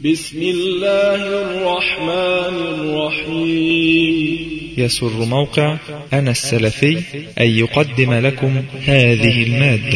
بسم الله الرحمن الرحيم. يسر موقع أنا السلفي أن يقدم لكم هذه المادة.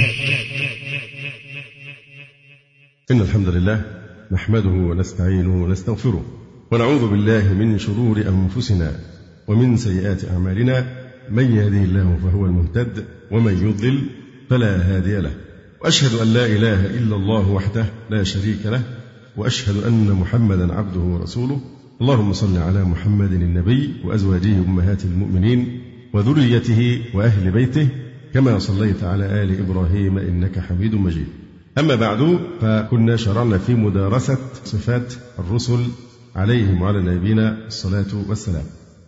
إن الحمد لله نحمده ونستعينه ونستغفره ونعوذ بالله من شرور أنفسنا ومن سيئات أعمالنا، من يهده الله فهو المهتد ومن يضلل فلا هادي له، وأشهد أن لا إله إلا الله وحده لا شريك له، وأشهد أن محمدا عبده ورسوله. اللهم صل على محمد النبي وأزواجه أمهات المؤمنين وذريته وأهل بيته كما صليت على آل إبراهيم إنك حميد مجيد. أما بعد، فكنا شرعنا في مدارسة صفات الرسل عليهم وعلى نبينا الصلاة والسلام،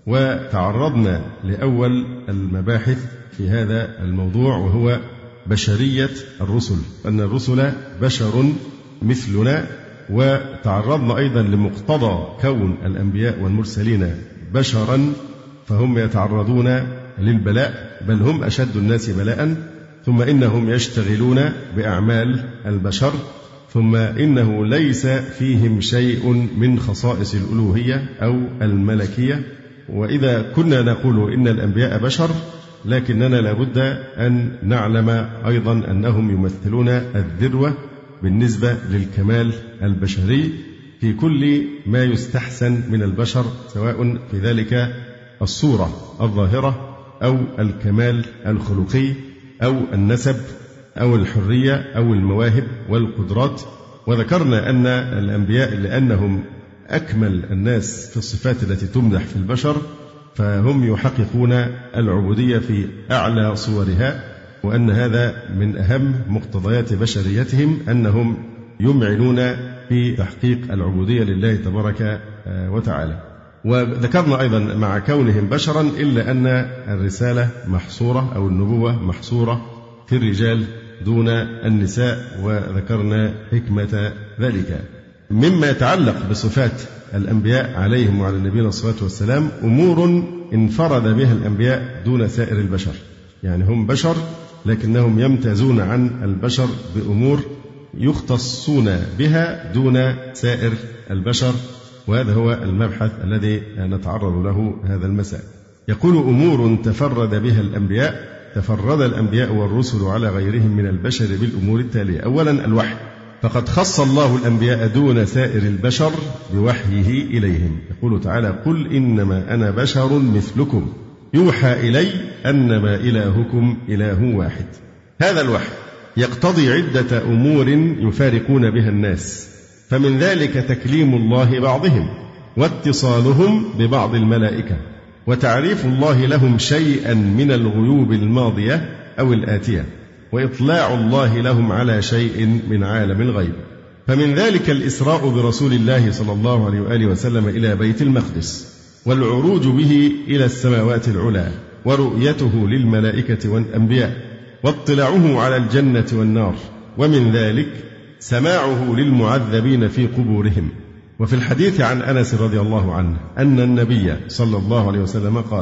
وتعرضنا لأول المباحث في هذا الموضوع وهو بشرية الرسل، أن الرسل بشر مثلنا، وتعرضنا أيضا لمقتضى كون الأنبياء والمرسلين بشرا، فهم يتعرضون للبلاء، بل هم أشد الناس بلاء، ثم إنهم يشتغلون بأعمال البشر، ثم إنه ليس فيهم شيء من خصائص الألوهية أو الملكية. وإذا كنا نقول إن الأنبياء بشر، لكننا لابد أن نعلم أيضا أنهم يمثلون الذروة بالنسبة للكمال البشري في كل ما يستحسن من البشر، سواء في ذلك الصورة الظاهرة أو الكمال الخلقي أو النسب أو الحرية أو المواهب والقدرات. وذكرنا أن الأنبياء لأنهم أكمل الناس في الصفات التي تمدح في البشر، فهم يحققون العبودية في أعلى صورها، وأن هذا من أهم مقتضيات بشريتهم، أنهم يمعنون في تحقيق العبودية لله تبارك وتعالى. وذكرنا أيضا مع كونهم بشرا إلا أن الرسالة محصورة أو النبوة محصورة في الرجال دون النساء، وذكرنا حكمة ذلك. مما يتعلق بصفات الأنبياء عليهم وعلى نبينا الصلاة والسلام أمور انفرد بها الأنبياء دون سائر البشر، يعني هم بشر لكنهم يمتازون عن البشر بأمور يختصون بها دون سائر البشر، وهذا هو المبحث الذي نتعرض له هذا المساء. يقول أمور تفرد بها الأنبياء. تفرد الأنبياء والرسل على غيرهم من البشر بالأمور التالية: أولا الوحي، فقد خص الله الأنبياء دون سائر البشر بوحيه إليهم. يقول تعالى: قل إنما أنا بشر مثلكم يوحى إلي أنما إلهكم إله واحد. هذا الوحي يقتضي عدة أمور يفارقون بها الناس، فمن ذلك تكليم الله بعضهم، واتصالهم ببعض الملائكة، وتعريف الله لهم شيئا من الغيوب الماضية أو الآتية، وإطلاع الله لهم على شيء من عالم الغيب. فمن ذلك الإسراء برسول الله صلى الله عليه وآله وسلم إلى بيت المقدس، والعروج به إلى السماوات العلى، ورؤيته للملائكة والأنبياء، واطلاعه على الجنة والنار. ومن ذلك سماعه للمعذبين في قبورهم. وفي الحديث عن أنس رضي الله عنه أن النبي صلى الله عليه وسلم قال: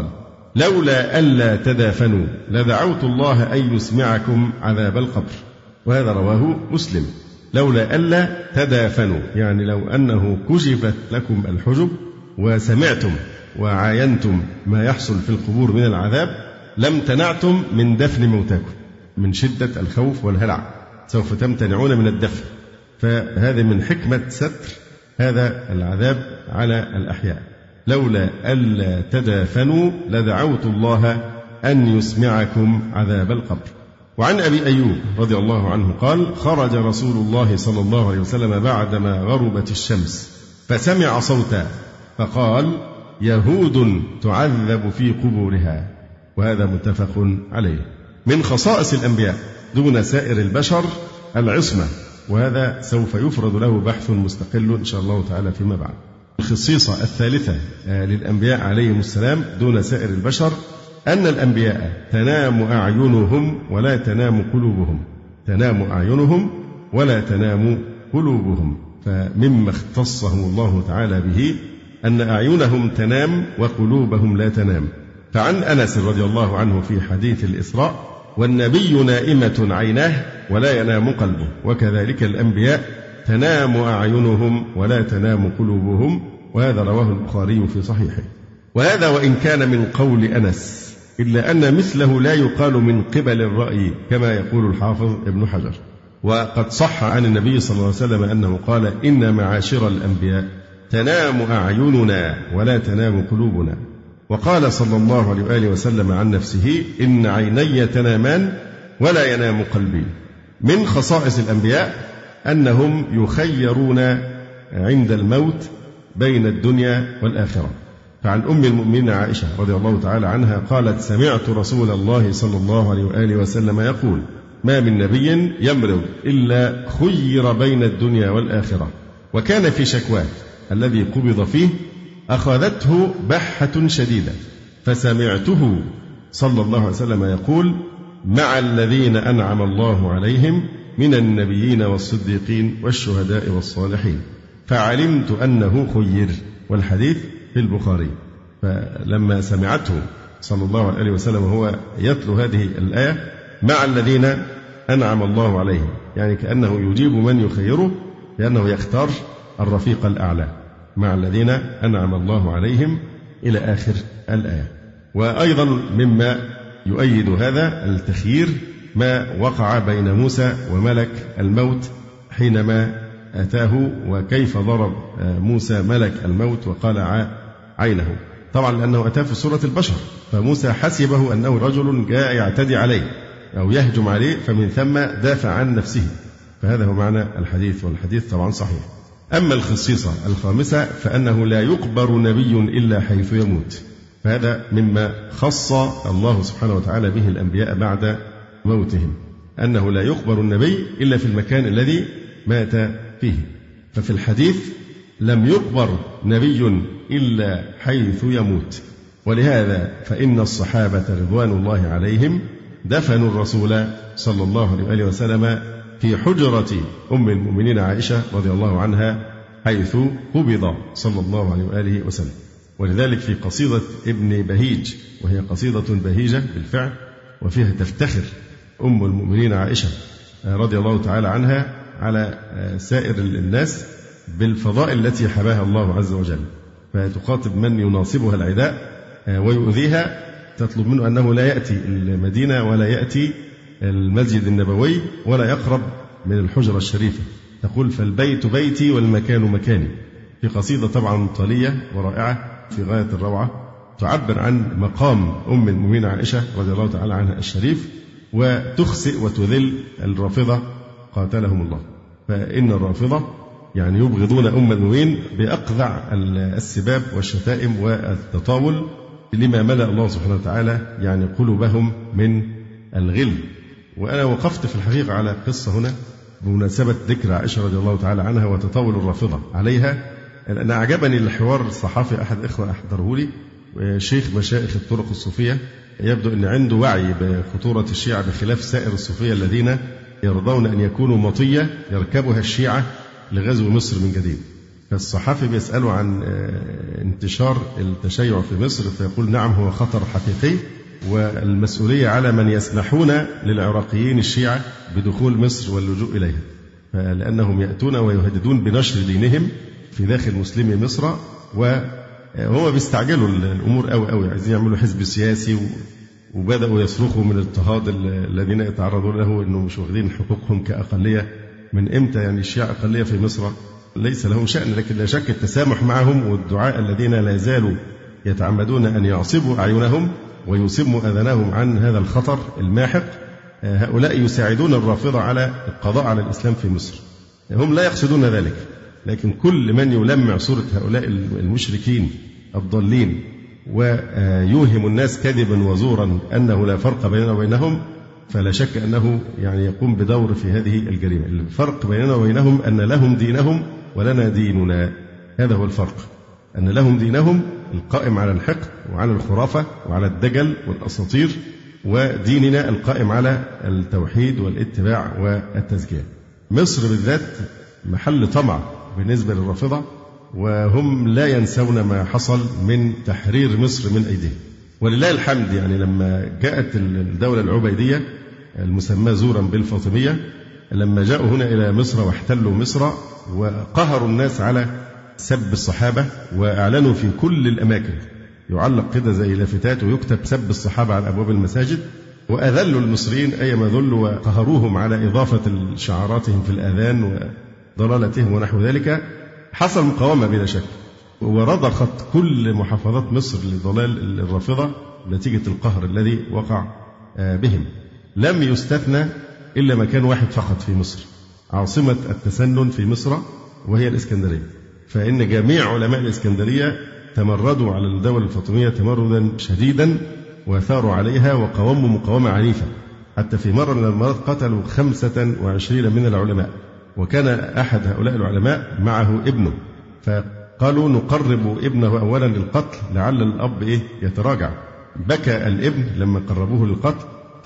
لولا ألا تدافنوا لدعوت الله أن يسمعكم عذاب القبر. وهذا رواه مسلم. لولا ألا تدافنوا، يعني لو أنه كشفت لكم الحجب وسمعتم وعاينتم ما يحصل في القبور من العذاب لم تنعتم من دفن موتاكم، من شدة الخوف والهلع سوف تمتنعون من الدفن. فهذا من حكمة ستر هذا العذاب على الأحياء. لولا ألا تدافنوا لدعوت الله أن يسمعكم عذاب القبر. وعن أبي أيوب رضي الله عنه قال: خرج رسول الله صلى الله عليه وسلم بعدما غربت الشمس فسمع صوتا فقال: يهود تعذب في قبورها. وهذا متفق عليه. من خصائص الأنبياء دون سائر البشر العصمة، وهذا سوف يفرد له بحث مستقل إن شاء الله تعالى فيما بعد. الخصيصة الثالثة للأنبياء عليهم السلام دون سائر البشر أن الأنبياء تنام أعينهم ولا تنام قلوبهم. تنام أعينهم ولا تنام قلوبهم. فمما اختصهم الله تعالى به أن أعينهم تنام وقلوبهم لا تنام. فعن أنس رضي الله عنه في حديث الإسراء: والنبي نائمة عيناه ولا ينام قلبه. وكذلك الأنبياء تنام أعينهم ولا تنام قلوبهم، وهذا رواه البخاري في صحيحه. وهذا وإن كان من قول أنس، إلا أن مثله لا يقال من قبل الرأي كما يقول الحافظ ابن حجر. وقد صح عن النبي صلى الله عليه وسلم أنه قال: إن معاشر الأنبياء تنام أعيننا ولا تنام قلوبنا. وقال صلى الله عليه وآله وسلم عن نفسه: إن عيني تنامان ولا ينام قلبي. من خصائص الأنبياء أنهم يخيرون عند الموت بين الدنيا والآخرة. فعن أم المؤمنين عائشة رضي الله تعالى عنها قالت: سمعت رسول الله صلى الله عليه وآله وسلم يقول: ما من نبي يمرض إلا خير بين الدنيا والآخرة. وكان في شكواه الذي قبض فيه أخذته بحة شديدة، فسمعته صلى الله عليه وسلم يقول: مع الذين أنعم الله عليهم من النبيين والصديقين والشهداء والصالحين، فعلمت أنه خير. والحديث في البخاري. فلما سمعته صلى الله عليه وسلم وهو يتلو هذه الآية: مع الذين أنعم الله عليهم، يعني كأنه يجيب من يخيره لأنه يختار الرفيق الأعلى، مع الذين أنعم الله عليهم إلى آخر الآية. وأيضا مما يؤيد هذا التخيير ما وقع بين موسى وملك الموت حينما أتاه، وكيف ضرب موسى ملك الموت وقال عينه. طبعا لأنه أتاه في صورة البشر، فموسى حسبه أنه رجل جاء يعتدي عليه أو يهجم عليه، فمن ثم دافع عن نفسه. فهذا هو معنى الحديث، والحديث طبعا صحيح. أما الخصيصة الخامسة فأنه لا يقبر نبي إلا حيث يموت، فهذا مما خص الله سبحانه وتعالى به الأنبياء بعد موتهم، أنه لا يقبر النبي إلا في المكان الذي مات فيه. ففي الحديث: لم يقبر نبي إلا حيث يموت. ولهذا فإن الصحابة رضوان الله عليهم دفنوا الرسول صلى الله عليه وسلم في حجرة أم المؤمنين عائشة رضي الله عنها حيث قبض صلى الله عليه وآله وسلم. ولذلك في قصيدة ابن بهيج، وهي قصيدة بهيجة بالفعل، وفيها تفتخر أم المؤمنين عائشة رضي الله تعالى عنها على سائر الناس بالفضائل التي حباها الله عز وجل، فتخاطب من يناصبها العداء ويؤذيها، تطلب منه أنه لا يأتي المدينة ولا يأتي المسجد النبوي ولا يقرب من الحجرة الشريفة. تقول: فالبيت بيتي والمكان مكاني. في قصيدة طبعا طالية ورائعة في غاية الروعة، تعبر عن مقام أم المؤمنين عائشة رضي الله تعالى عنها الشريف، وتخسئ وتذل الرافضة قاتلهم الله. فإن الرافضة يعني يبغضون أم المؤمنين بأقذع السباب والشتائم والتطاول، لما ملأ الله سبحانه وتعالى يعني قلوبهم من الغل. وأنا وقفت في الحقيقة على قصة هنا بمناسبة ذكر عائشة رضي الله تعالى عنها وتطاول الرافضة عليها، لأن أعجبني الحوار الصحافي. أحد إخوة أحضره لي، شيخ مشايخ الطرق الصوفية، يبدو أن عنده وعي بخطورة الشيعة بخلاف سائر الصوفية الذين يرضون أن يكونوا مطية يركبها الشيعة لغزو مصر من جديد. فالصحافي بيسأله عن انتشار التشيع في مصر، فيقول: نعم، هو خطر حقيقي، والمسؤولية على من يسمحون للعراقيين الشيعة بدخول مصر واللجوء إليها، لأنهم يأتون ويهددون بنشر دينهم في داخل مسلمي مصر، وهم بيستعجلوا الأمور أوي، عايزين يعملوا حزب سياسي، وبدأوا يصرخوا من اضطهاد الذين يتعرضون له إنه مش واخدين حقوقهم كأقلية. من إمتى يعني الشيعة أقلية في مصر؟ ليس لهم شأن، لكن لا شك التسامح معهم، والدعاء الذين لا زالوا يتعمدون أن يعصبوا أعينهم ويسموا أذانهم عن هذا الخطر الماحق، هؤلاء يساعدون الرافضة على القضاء على الإسلام في مصر. هم لا يقصدون ذلك، لكن كل من يلمع صورة هؤلاء المشركين الضالين ويوهم الناس كذبا وزورا أنه لا فرق بيننا وبينهم، فلا شك أنه يعني يقوم بدور في هذه الجريمة. الفرق بيننا وبينهم أن لهم دينهم ولنا ديننا، هذا هو الفرق، أن لهم دينهم القائم على الحقد وعلى الخرافة وعلى الدجل والأساطير، وديننا القائم على التوحيد والاتباع والتزكية. مصر بالذات محل طمع بالنسبة للرافضة، وهم لا ينسون ما حصل من تحرير مصر من أيديهم. ولله الحمد، يعني لما جاءت الدولة العبيدية المسماة زورا بالفاطمية، لما جاءوا هنا إلى مصر واحتلوا مصر وقهروا الناس على سب الصحابة، وأعلنوا في كل الأماكن يعلق كده زي لافتات ويكتب سب الصحابة على أبواب المساجد، وأذلوا المصريين أيما ذلوا وقهروهم على إضافة شعاراتهم في الآذان وضلالتهم ونحو ذلك. حصل مقاومة بلا شك، ورضخت كل محافظات مصر لضلال الرافضة نتيجة القهر الذي وقع بهم. لم يستثنى إلا مكان واحد فقط في مصر، عاصمة التسنن في مصر وهي الإسكندرية، فإن جميع علماء الإسكندرية تمردوا على الدولة الفاطمية تمردا شديدا وثاروا عليها وقاوموا مقاومة عنيفة، حتى في مرة من المرات قتلوا 25 من العلماء، وكان أحد هؤلاء العلماء معه ابنه، فقالوا نقرب ابنه أولا للقتل لعل الأب يتراجع. بكى الابن لما قربوه للقتل،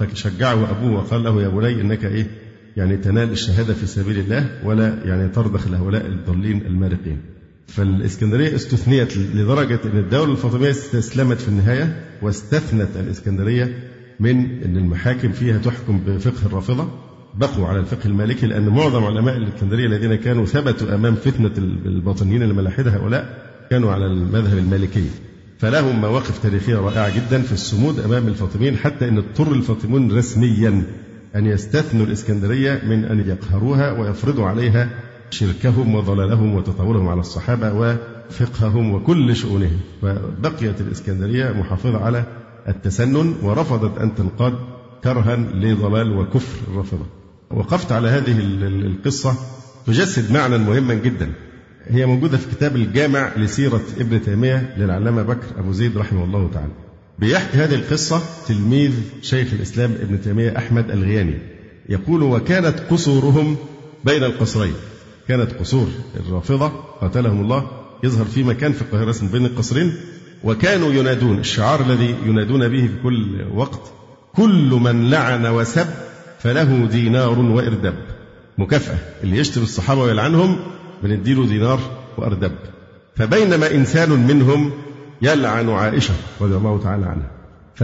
فشجعه أبوه وقال له يا بني إنك يعني تنال الشهادة في سبيل الله ولا يعني ترضخ لهؤلاء الضالين المارقين. فالإسكندرية استثنيت لدرجة أن الدولة الفاطمية استسلمت في النهاية، واستثنت الإسكندرية من أن المحاكم فيها تحكم بفقه الرافضة، بقوا على الفقه المالكي، لأن معظم علماء الإسكندرية الذين كانوا ثبتوا أمام فتنة الباطنيين الملاحدة هؤلاء كانوا على المذهب المالكي، فلهم مواقف تاريخية رائعة جدا في الصمود أمام الفاطميين، حتى أن اضطر الفاطميون رسميا أن يستثنوا الإسكندرية من أن يقهروها ويفرضوا عليها شركهم وضلالهم وتطاولهم على الصحابة وفقههم وكل شؤونهم. فبقيت الإسكندرية محافظة على التسنن، ورفضت أن تنقاد كرها لضلال وكفر الرافضة. وقفت على هذه القصة تجسد معنى مهما جدا، هي موجودة في كتاب الجامع لسيرة ابن تيمية للعلامة بكر أبو زيد رحمه الله تعالى. بيحكي هذه القصة تلميذ شيخ الإسلام ابن تيمية أحمد الغياني، يقول وكانت قصورهم بين القصرين، كانت قصور الرافضة قاتلهم الله يظهر في مكان في القاهرة اسمه بين القصرين، وكانوا ينادون الشعار الذي ينادون به في كل وقت كل من لعن وسب فله دينار وإردب، مكافأة اللي يشتم الصحابة ويلعنهم بنديله دينار وأردب. فبينما إنسان منهم يلعن عائشة رضي الله تعالى عنها،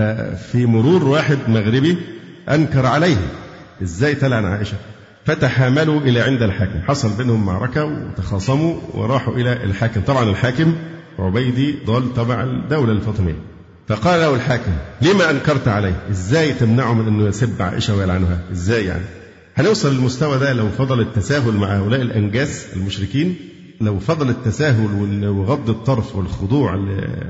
ففي مرور واحد مغربي أنكر عليه إزاي تلعن عائشة، فتحاملوا إلى عند الحاكم، حصل بينهم معركة وتخاصموا وراحوا إلى الحاكم. طبعا الحاكم عبيدي ضال تبع الدولة الفاطمية، فقال له الحاكم لما أنكرت عليه، إزاي تمنعه من أنه يسب عائشة ويلعنها، إزاي يعني؟ هنوصل للمستوى ده لو فضل التساهل مع هؤلاء الأنجاس المشركين، لو فضل التساهل وغض الطرف والخضوع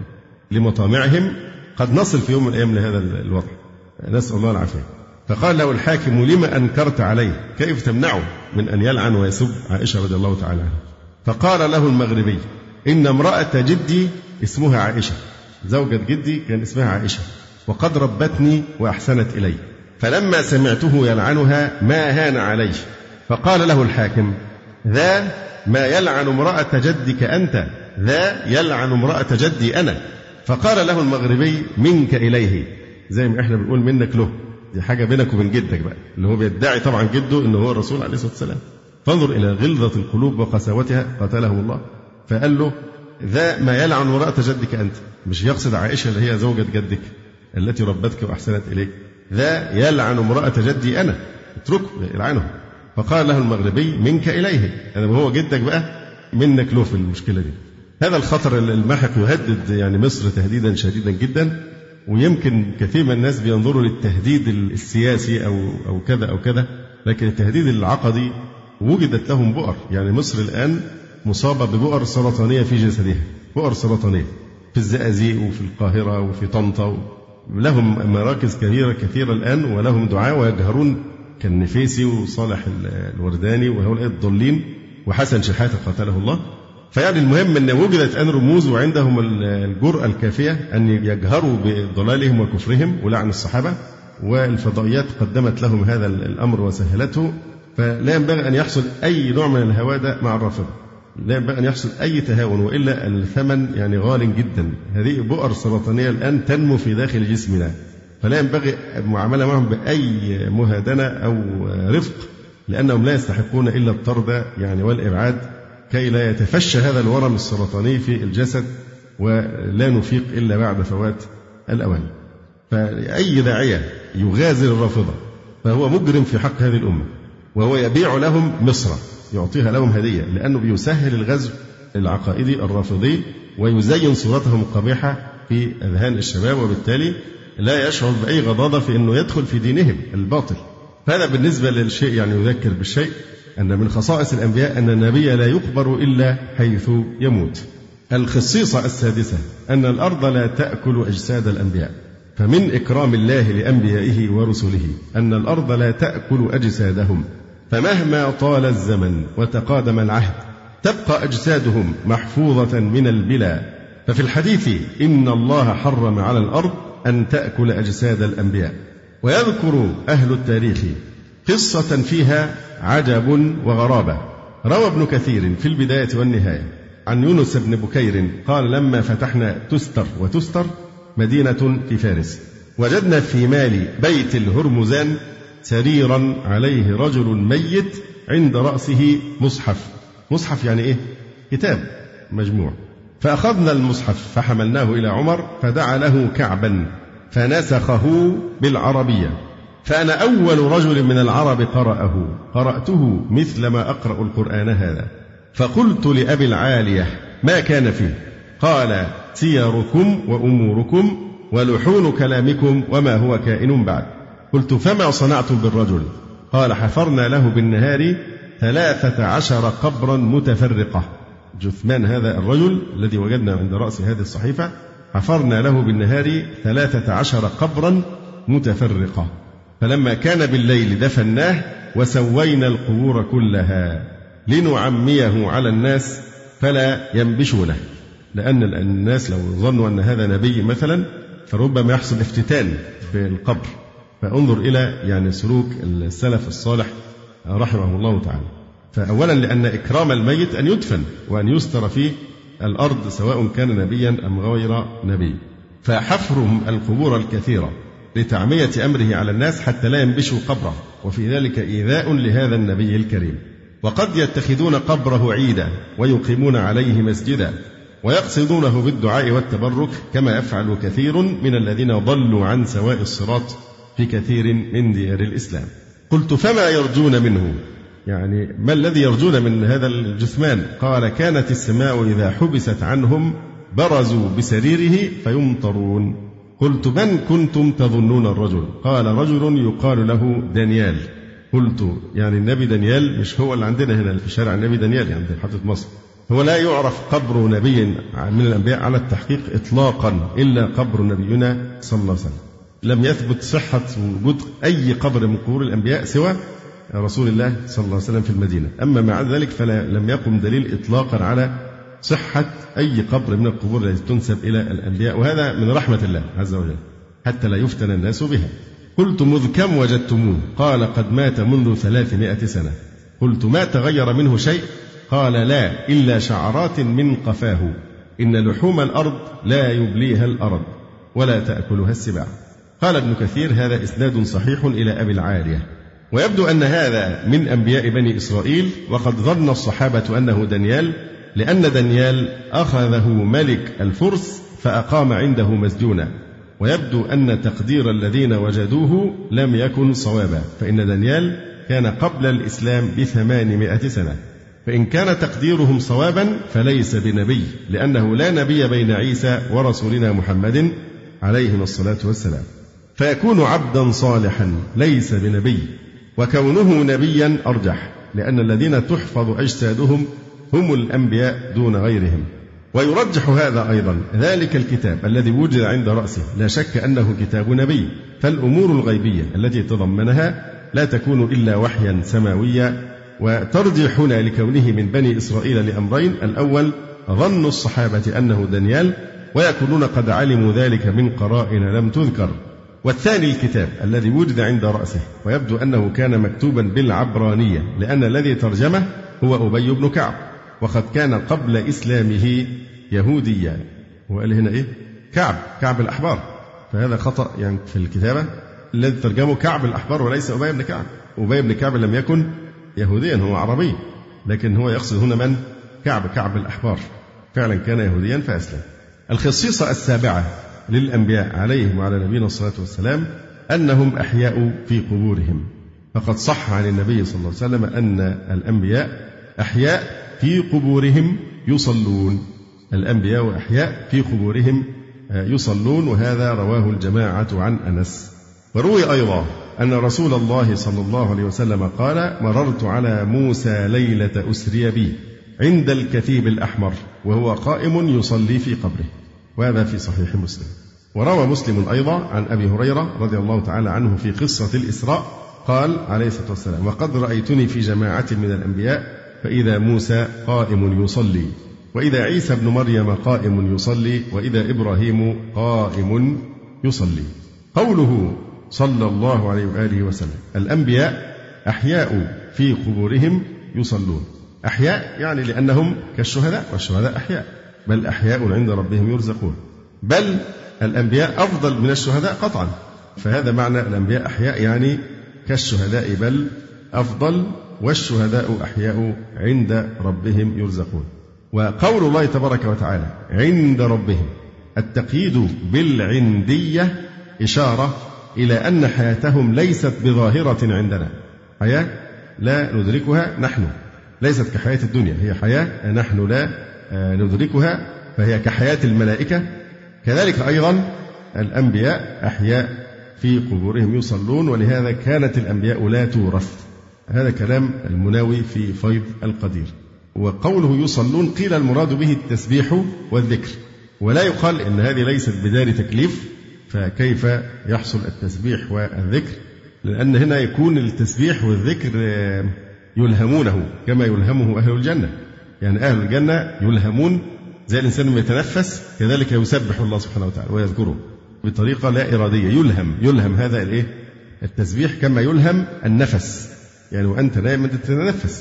لمطامعهم، قد نصل في يوم من الأيام لهذا الوضع، نسأل الله العافية. فقال له الحاكم لما أنكرت عليه، كيف تمنعه من أن يلعن ويسب عائشة رضي الله تعالى عنها؟ فقال له المغربي إن امرأة جدي اسمها عائشة، زوجة جدي كان اسمها عائشة، وقد ربتني وأحسنت إلي، فلما سمعته يلعنها ما هان عليه. فقال له الحاكم ذا ما يلعن امرأة جدك أنت، ذا يلعن امرأة جدي أنا. فقال له المغربي منك إليه، زي ما احنا بنقول منك له، دي حاجة بينك وبين جدك بقى، اللي هو بيدعي طبعا جده إنه هو الرسول عليه الصلاة والسلام. فانظر إلى غلظة القلوب وقساوتها قاتلهم الله. فقال له ذا ما يلعن امرأة جدك أنت، مش يقصد عائشة اللي هي زوجة جدك التي ربتك وأحسنت إليك، ذا يلعن امرأة جدي أنا، اتركه يلعنه. فقال له المغربي منك إليه، يعني هو جدك بقى منك له في المشكلة دي. هذا الخطر الماحق يهدد يعني مصر تهديدا شديدا جدا، ويمكن كثير من الناس بينظروا للتهديد السياسي أو كذا أو كذا، لكن التهديد العقدي وجدت لهم بؤر. يعني مصر الآن مصابة ببؤر سرطانية في جسدها، بؤر سرطانية في الزقازيق وفي القاهرة وفي طنطا، لهم مراكز كثيرة الآن ولهم دعاة ويجهرون كالنفيسي وصالح الورداني وهؤلاء الضالين وحسن شحاتة قاتله الله. فيعني المهم أن وجدت الآن رموز وعندهم الجرأة الكافية أن يجهروا بضلالهم وكفرهم ولعن الصحابة، والفضائيات قدمت لهم هذا الأمر وسهلته. فلا ينبغي أن يحصل أي نوع من الهوادة مع الرافضة، لا ينبغي أن يحصل أي تهاون، وإلا الثمن يعني غال جدا. هذه بؤر سرطانية الآن تنمو في داخل جسمنا، فلا ينبغي المعاملة معهم بأي مهادنة أو رفق، لأنهم لا يستحقون إلا الطرد يعني والإبعاد، كي لا يتفشى هذا الورم السرطاني في الجسد ولا نفيق إلا بعد فوات الأوان. فأي داعية يغازل الرافضة فهو مجرم في حق هذه الأمة، وهو يبيع لهم مصر، يعطيها لهم هدية، لأنه بيسهل الغزو العقائدي الرافضي ويزين صورتهم القبيحة في أذهان الشباب، وبالتالي لا يشعر بأي غضاضة في أنه يدخل في دينهم الباطل. فهذا بالنسبة للشيء يعني يذكر بالشيء أن من خصائص الأنبياء أن النبي لا يقبر إلا حيث يموت. الخصيصة السادسة أن الأرض لا تأكل أجساد الأنبياء، فمن إكرام الله لأنبيائه ورسله أن الأرض لا تأكل أجسادهم، فمهما طال الزمن وتقادم العهد تبقى أجسادهم محفوظة من البلا. ففي الحديث إن الله حرم على الأرض أن تأكل أجساد الأنبياء. ويذكر أهل التاريخ قصة فيها عجب وغرابة. روى ابن كثير في البداية والنهاية عن يونس بن بكير قال: لما فتحنا تستر مدينة في فارس وجدنا في مال بيت الهرمزان سريرا عليه رجل ميت عند رأسه مصحف يعني إيه؟ كتاب مجموع. فأخذنا المصحف فحملناه إلى عمر فدعا له كعبا فنسخه بالعربية، فأنا أول رجل من العرب قرأته مثل ما أقرأ القرآن هذا. فقلت لأبي العالية: ما كان فيه؟ قال: سيركم وأموركم ولحون كلامكم وما هو كائن بعد. قلت: فما صنعتم بالرجل؟ قال: حفرنا له بالنهار 13 قبرا متفرقة. جثمان هذا الرجل الذي وجدنا عند رأس هذه الصحيفة حفرنا له بالنهار 13 قبرا متفرقة، فلما كان بالليل دفناه وسوينا القبور كلها لنعميه على الناس فلا ينبشونه، لأن الناس لو ظنوا أن هذا نبي مثلا فربما يحصل افتتان بالقبر. فانظر إلى يعني سلوك السلف الصالح رحمه الله تعالى. فأولا لأن إكرام الميت أن يدفن وأن يستر في الأرض سواء كان نبيا أم غير نبي، فحفرهم القبور الكثيرة لتعمية أمره على الناس حتى لا ينبشوا قبره، وفي ذلك إيذاء لهذا النبي الكريم. وقد يتخذون قبره عيدا ويقيمون عليه مسجدا ويقصدونه بالدعاء والتبرك كما يفعل كثير من الذين ضلوا عن سواء الصراط في كثير من ديار الإسلام. قلت: فما يرجون منه؟ يعني ما الذي يرجون من هذا الجثمان؟ قال: كانت السماء إذا حبست عنهم برزوا بسريره فيمطرون. قلت: من كنتم تظنون الرجل؟ قال: رجل يقال له دانيال. قلت: يعني النبي دانيال مش هو اللي عندنا هنا في شارع النبي دانيال يعني في محافظة مصر، هو لا يعرف قبر نبي من الأنبياء على التحقيق إطلاقا إلا قبر نبينا صلى الله عليه وسلم. لم يثبت صحة وجود أي قبر من قبور الأنبياء سوى رسول الله صلى الله عليه وسلم في المدينة. أما مع ذلك فلم يقم دليل إطلاقا على صحة أي قبر من القبور التي تنسب إلى الأنبياء، وهذا من رحمة الله عز وجل حتى لا يفتن الناس بها. قلت: مذ كم وجدتموه؟ قال: قد مات منذ 300 سنة. قلت: ما تغير منه شيء؟ قال: لا إلا شعرات من قفاه، إن لحوم الأرض لا يبليها الأرض ولا تأكلها السباع. قال ابن كثير: هذا إسناد صحيح إلى أبي العالية. ويبدو أن هذا من أنبياء بني إسرائيل، وقد ظن الصحابة أنه دانيال، لأن دانيال أخذه ملك الفرس فأقام عنده مسجونا. ويبدو أن تقدير الذين وجدوه لم يكن صوابا، فإن دانيال كان قبل الإسلام ب800 سنة، فإن كان تقديرهم صوابا فليس بنبي، لأنه لا نبي بين عيسى ورسولنا محمد عليهم الصلاة والسلام، فيكون عبدا صالحا ليس بنبي، وكونه نبيا أرجح، لأن الذين تحفظ أجسادهم هم الأنبياء دون غيرهم. ويرجح هذا أيضا ذلك الكتاب الذي وجد عند رأسه، لا شك أنه كتاب نبي، فالأمور الغيبية التي تضمنها لا تكون إلا وحيا سماويا. وترجح هنا لكونه من بني إسرائيل لأمرين: الأول ظن الصحابة أنه دانيال، ويكونون قد علموا ذلك من قرائن لم تذكر. والثاني الكتاب الذي وجد عند رأسه، ويبدو أنه كان مكتوبا بالعبرانية، لأن الذي ترجمه هو أبي بن كعب، وقد كان قبل إسلامه يهوديا. وقال هنا إيه؟ كعب الأحبار، فهذا خطأ يعني في الكتابة، الذي ترجمه كعب الأحبار وليس أبي بن كعب. أبي بن كعب لم يكن يهوديا، هو عربي، لكن هو يقصد هنا من؟ كعب الأحبار، فعلا كان يهوديا فأسلم. الخصيصة السابعة للأنبياء عليهم وعلى نبينا الصلاة والسلام أنهم أحياء في قبورهم، فقد صح عن النبي صلى الله عليه وسلم أن الأنبياء أحياء في قبورهم يصلون. الأنبياء أحياء في قبورهم يصلون، وهذا رواه الجماعة عن أنس. وروي أيضا أن رسول الله صلى الله عليه وسلم قال: مررت على موسى ليلة أسري بي عند الكثيب الأحمر وهو قائم يصلي في قبره، وهذا في صحيح مسلم. وروى مسلم أيضا عن أبي هريرة رضي الله تعالى عنه في قصة الإسراء قال عليه الصلاة والسلام: وقد رأيتني في جماعة من الأنبياء فإذا موسى قائم يصلي، وإذا عيسى ابن مريم قائم يصلي، وإذا إبراهيم قائم يصلي. قوله صلى الله عليه وآله وسلم: الأنبياء أحياء في قبورهم يصلون. أحياء يعني لأنهم كالشهداء، والشهداء أحياء، بل أحياء عند ربهم يرزقون، بل الأنبياء أفضل من الشهداء قطعا. فهذا معنى الأنبياء أحياء، يعني كالشهداء بل أفضل، والشهداء أحياء عند ربهم يرزقون. وقول الله تبارك وتعالى عند ربهم، التقييد بالعندية إشارة إلى أن حياتهم ليست بظاهرة عندنا، حياة لا ندركها نحن، ليست كحياة الدنيا، هي حياة نحن لا ندركها، فهي كحياة الملائكة. كذلك أيضا الأنبياء أحياء في قبورهم يصلون، ولهذا كانت الأنبياء لا تورث. هذا كلام المناوي في فيض القدير. وقوله يصلون قيل المراد به التسبيح والذكر، ولا يقال إن هذه ليست بدار تكليف، فكيف يحصل التسبيح والذكر؟ لأن هنا يكون التسبيح والذكر يلهمونه كما يلهمه أهل الجنة. يعني أهل الجنة يلهمون زي الإنسان لما يتنفس كذلك يسبح الله سبحانه وتعالى ويذكره بطريقة لا إرادية، يلهم هذا التسبيح كما يلهم النفس، يعني وأنت نائم تتنفس.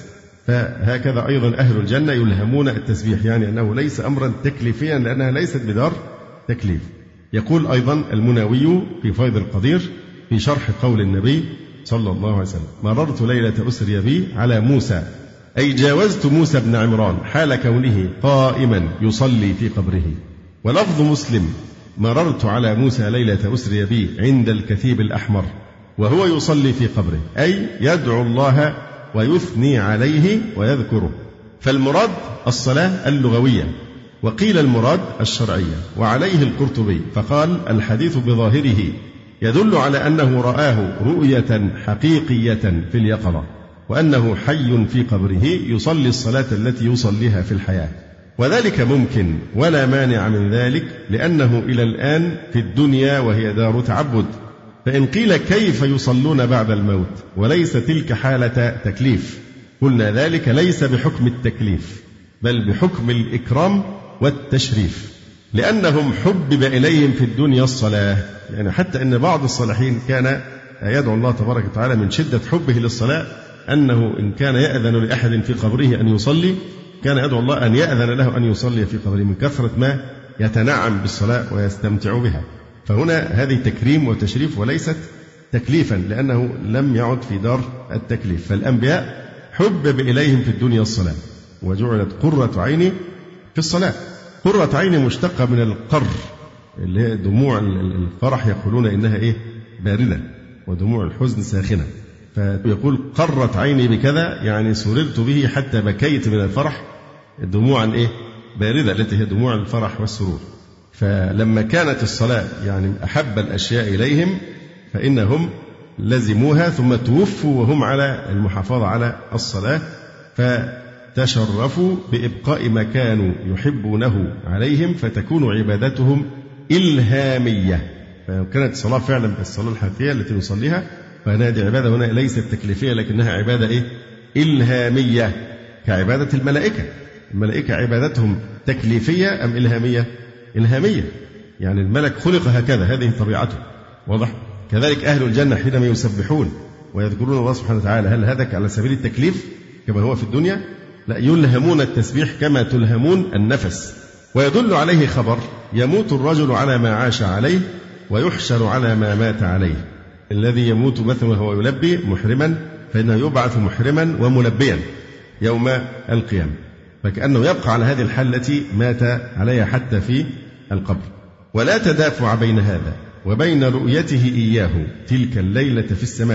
فهكذا أيضا أهل الجنة يلهمون التسبيح، يعني أنه ليس أمرا تكليفيا لأنها ليست بدار تكليف. يقول أيضا المناوي في فيض القدير في شرح قول النبي صلى الله عليه وسلم: مررت ليلة أسري بي على موسى، أي جاوزت موسى بن عمران حال كونه قائما يصلي في قبره. ولفظ مسلم: مررت على موسى ليلة أسري بي عند الكثيب الأحمر وهو يصلي في قبره، أي يدعو الله ويثني عليه ويذكره. فالمراد الصلاة اللغوية، وقيل المراد الشرعية، وعليه القرطبي فقال: الحديث بظاهره يدل على أنه رآه رؤية حقيقية في اليقظة، وأنه حي في قبره يصلي الصلاة التي يصليها في الحياة، وذلك ممكن ولا مانع من ذلك، لأنه إلى الآن في الدنيا وهي دار تعبد. فإن قيل كيف يصلون بعد الموت وليس تلك حالة تكليف، قلنا ذلك ليس بحكم التكليف بل بحكم الإكرام والتشريف، لأنهم حبب إليهم في الدنيا الصلاة. يعني حتى أن بعض الصالحين كان يدعو الله تبارك وتعالى من شدة حبه للصلاة أنه إن كان يأذن لأحد في قبره أن يصلي كان يدعو الله أن يأذن له أن يصلي في قبره من كثرة ما يتنعم بالصلاة ويستمتع بها. فهنا هذه تكريم وتشريف وليست تكليفا، لأنه لم يعد في دار التكليف. فالأنبياء حبب إليهم في الدنيا الصلاة، وجعلت قرة عيني في الصلاة. قرة عيني مشتقة من القر، اللي هي دموع الفرح يقولون إنها باردة، ودموع الحزن ساخنة. فيقول قرت عيني بكذا، يعني سررت به حتى بكيت من الفرح، دموعا باردة التي هي دموع الفرح والسرور. فلما كانت الصلاة يعني أحب الأشياء إليهم فإنهم لزموها، ثم توفوا وهم على المحافظة على الصلاة، فتشرفوا بإبقاء ما كانوا يحبونه عليهم، فتكون عبادتهم إلهامية. فكانت الصلاة فعلا الصلاة الحقيقية التي نصليها، فهذه عبادة هنا ليست تكليفية لكنها عبادة إلهامية، كعبادة الملائكة. الملائكة عبادتهم تكليفية أم إلهامية؟ إلهامية، يعني الملك خلق هكذا، هذه طبيعته، واضح؟ كذلك أهل الجنة حينما يسبحون ويذكرون الله سبحانه وتعالى، هل هذا على سبيل التكليف كما هو في الدنيا؟ لا، يلهمون التسبيح كما تلهمون النفس. ويدل عليه خبر: يموت الرجل على ما عاش عليه ويحشر على ما مات عليه. الذي يموت مثلا وهو يلبي محرما فإنه يبعث محرما وملبيا يوم القيامة، فكأنه يبقى على هذه الحال التي مات عليها حتى في القبر. ولا تدافع بين هذا وبين رؤيته إياه تلك الليلة في السماء،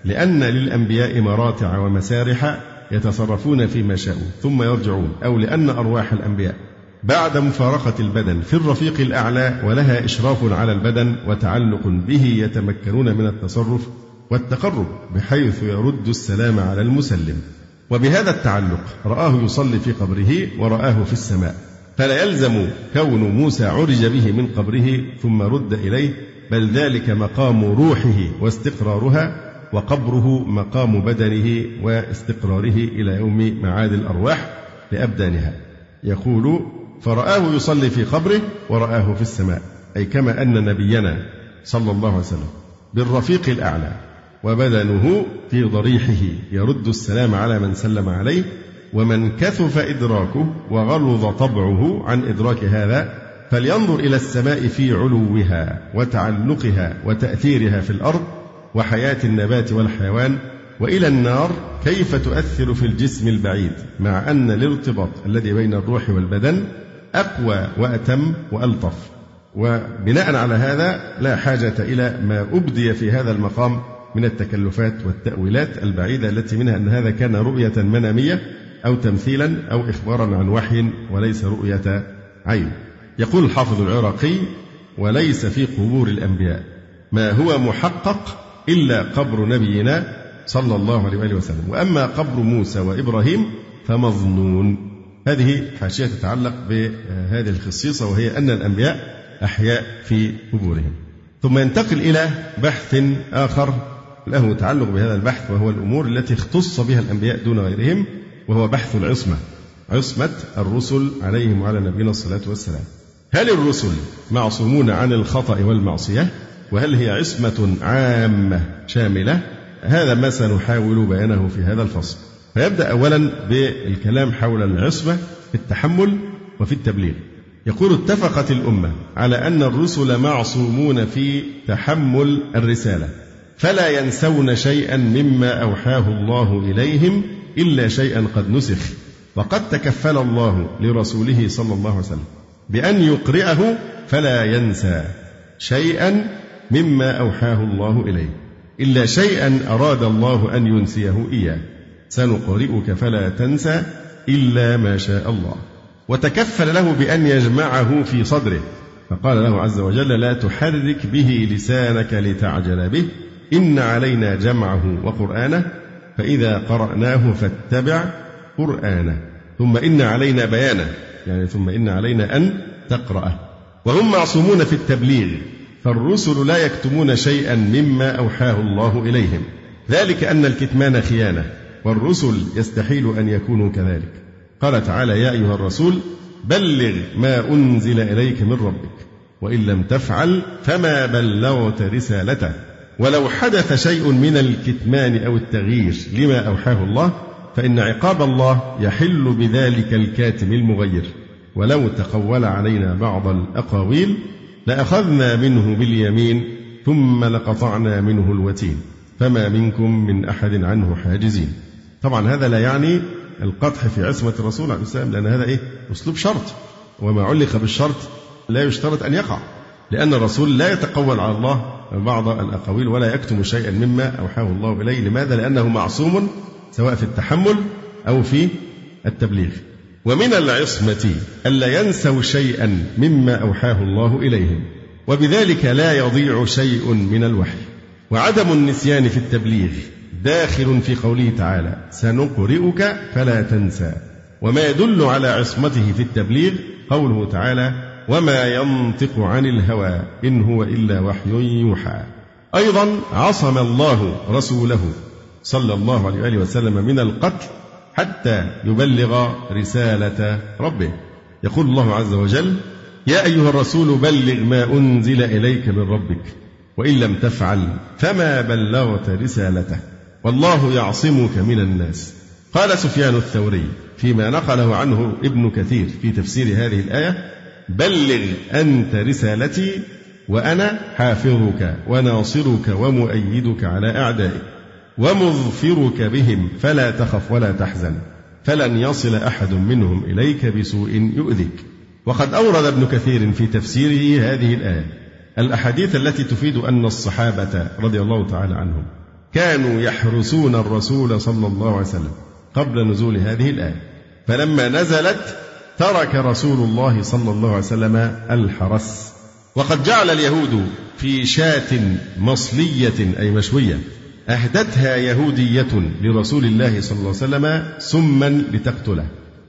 لأن للأنبياء مراتع ومسارح يتصرفون فيما شاءوا ثم يرجعون، أو لأن أرواح الأنبياء بعد مفارقة البدن في الرفيق الأعلى ولها إشراف على البدن وتعلق به يتمكنون من التصرف والتقرب بحيث يرد السلام على المسلم. وبهذا التعلق رآه يصلي في قبره ورآه في السماء، فلا يلزم كون موسى عرج به من قبره ثم رد إليه، بل ذلك مقام روحه واستقرارها، وقبره مقام بدنه واستقراره إلى يوم معاد الأرواح لأبدانها. يقول: فرآه يصلي في قبره ورآه في السماء، أي كما أن نبينا صلى الله عليه وسلم بالرفيق الأعلى وبدنه في ضريحه يرد السلام على من سلم عليه، ومن كثف إدراكه وغلظ طبعه عن إدراك هذا فلينظر إلى السماء في علوها وتعلقها وتأثيرها في الأرض وحياة النبات والحيوان، وإلى النار كيف تؤثر في الجسم البعيد، مع أن الارتباط الذي بين الروح والبدن أقوى وأتم وألطف. وبناء على هذا لا حاجة إلى ما أبدي في هذا المقام من التكلفات والتأويلات البعيدة، التي منها أن هذا كان رؤية منامية أو تمثيلا أو إخبارا عن وحي وليس رؤية عين. يقول الحافظ العراقي: وليس في قبور الأنبياء ما هو محقق إلا قبر نبينا صلى الله عليه وآله وسلم، وأما قبر موسى وإبراهيم فمظنون. هذه حاشية تتعلق بهذه الخصيصة، وهي أن الأنبياء أحياء في قبورهم. ثم ينتقل إلى بحث آخر له تعلق بهذا البحث، وهو الأمور التي اختص بها الأنبياء دون غيرهم، وهو بحث العصمة، عصمة الرسل عليهم وعلى نبينا الصلاة والسلام. هل الرسل معصومون عن الخطأ والمعصية؟ وهل هي عصمة عامة شاملة؟ هذا ما سنحاول بيانه في هذا الفصل. فيبدأ أولا بالكلام حول العصمة في التحمل وفي التبليغ. يقول: اتفقت الأمة على أن الرسل معصومون في تحمل الرسالة، فلا ينسون شيئا مما أوحاه الله إليهم إلا شيئا قد نسخ، وقد تكفل الله لرسوله صلى الله عليه وسلم بأن يقرئه فلا ينسى شيئا مما أوحاه الله إليه إلا شيئا أراد الله أن ينسيه إياه، سنقرئك فلا تنسى إلا ما شاء الله. وتكفل له بأن يجمعه في صدره، فقال له عز وجل: لا تحرك به لسانك لتعجل به، إن علينا جمعه وقرآنه، فإذا قرأناه فاتبع قرآنه، ثم إن علينا بيانه، يعني ثم إن علينا أن تقرأه. وهم معصومون في التبليغ، فالرسل لا يكتمون شيئا مما أوحاه الله إليهم، ذلك أن الكتمان خيانة، والرسل يستحيل أن يكونوا كذلك. قال تعالى: يا أيها الرسول بلغ ما أنزل إليك من ربك، وإن لم تفعل فما بلغت رسالته. ولو حدث شيء من الكتمان أو التغيير لما أوحاه الله فإن عقاب الله يحل بذلك الكاتم المغير، ولو تقول علينا بعض الأقاويل لأخذنا منه باليمين ثم لقطعنا منه الوتين، فما منكم من أحد عنه حاجزين. طبعا هذا لا يعني القطع في عصمة الرسول عليه السلام، لأن هذا أسلوب شرط، وما علق بالشرط لا يشترط أن يقع، لأن الرسول لا يتقول على الله بعض الأقاويل ولا يكتم شيئا مما أوحاه الله إليه. لماذا؟ لأنه معصوم سواء في التحمل أو في التبليغ. ومن العصمة ألا ينسوا شيئا مما أوحاه الله إليهم، وبذلك لا يضيع شيء من الوحي. وعدم النسيان في التبليغ داخل في قوله تعالى: سنقرئك فلا تنسى. وما يدل على عصمته في التبليغ قوله تعالى: وما ينطق عن الهوى إن هو إلا وحي يوحى. أيضا عصم الله رسوله صلى الله عليه وآله وسلم من القتل حتى يبلغ رسالة ربه. يقول الله عز وجل: يا أيها الرسول بلغ ما أنزل إليك من ربك، وإن لم تفعل فما بلغت رسالته، والله يعصمك من الناس. قال سفيان الثوري فيما نقله عنه ابن كثير في تفسير هذه الآية: بلغ أنت رسالتي وأنا حافظك وناصرك ومؤيدك على أعدائك ومظفرك بهم، فلا تخف ولا تحزن، فلن يصل أحد منهم إليك بسوء يؤذيك. وقد أورد ابن كثير في تفسيره هذه الآية الأحاديث التي تفيد أن الصحابة رضي الله تعالى عنهم كانوا يحرسون الرسول صلى الله عليه وسلم قبل نزول هذه الآية، فلما نزلت ترك رسول الله صلى الله عليه وسلم الحرس. وقد جعل اليهود في شاة مصلية أي مشوية أهدتها يهودية لرسول الله صلى الله عليه وسلم سما لتقتله،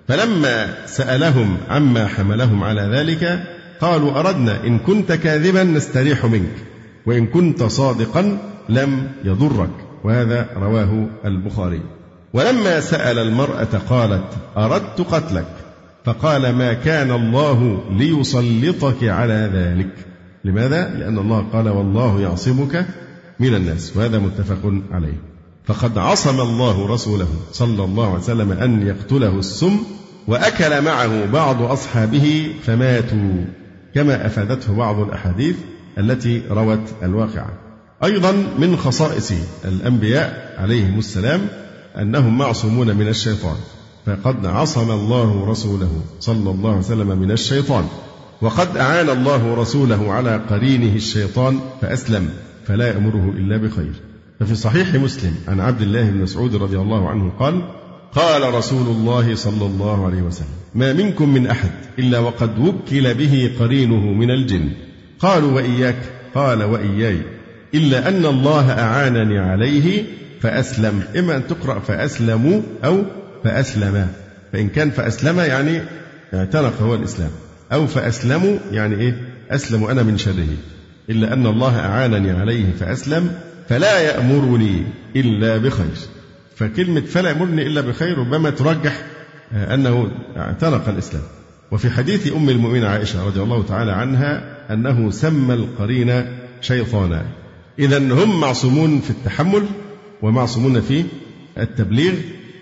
فلما سألهم عما حملهم على ذلك قالوا أردنا إن كنت كاذبا نستريح منك وإن كنت صادقا لم يضرك. وهذا رواه البخاري. ولما سأل المرأة قالت أردت قتلك، فقال ما كان الله ليسلطك على ذلك. لماذا؟ لأن الله قال والله يعصمك من الناس، وهذا متفق عليه. فقد عصم الله رسوله صلى الله عليه وسلم أن يقتله السم، وأكل معه بعض أصحابه فماتوا، كما أفادته بعض الأحاديث التي روت الواقعة. أيضا من خصائص الأنبياء عليهم السلام أنهم معصومون من الشيطان، فقد عصم الله رسوله صلى الله عليه وسلم من الشيطان، وقد أعان الله رسوله على قرينه الشيطان فأسلم، فلا يأمره إلا بخير. ففي صحيح مسلم عن عبد الله بن مسعود رضي الله عنه قال قال رسول الله صلى الله عليه وسلم ما منكم من أحد إلا وقد وكل به قرينه من الجن، قالوا وإياك؟ قال وإياي، إلا أن الله أعانني عليه فأسلم. إما أن تقرأ فأسلموا أو فأسلما، فإن كان فأسلم يعني اعتنق هو الإسلام، أو فأسلموا يعني إيه؟ أسلم أنا من شره، إلا أن الله أعانني عليه فأسلم فلا يأمرني إلا بخير. فكلمة فلا يأمرني إلا بخير ربما ترجح أنه اعتنق الإسلام. وفي حديث أم المؤمنين عائشة رضي الله تعالى عنها أنه سمى القرين شيطانا. إذن هم معصومون في التحمل ومعصومون في التبليغ،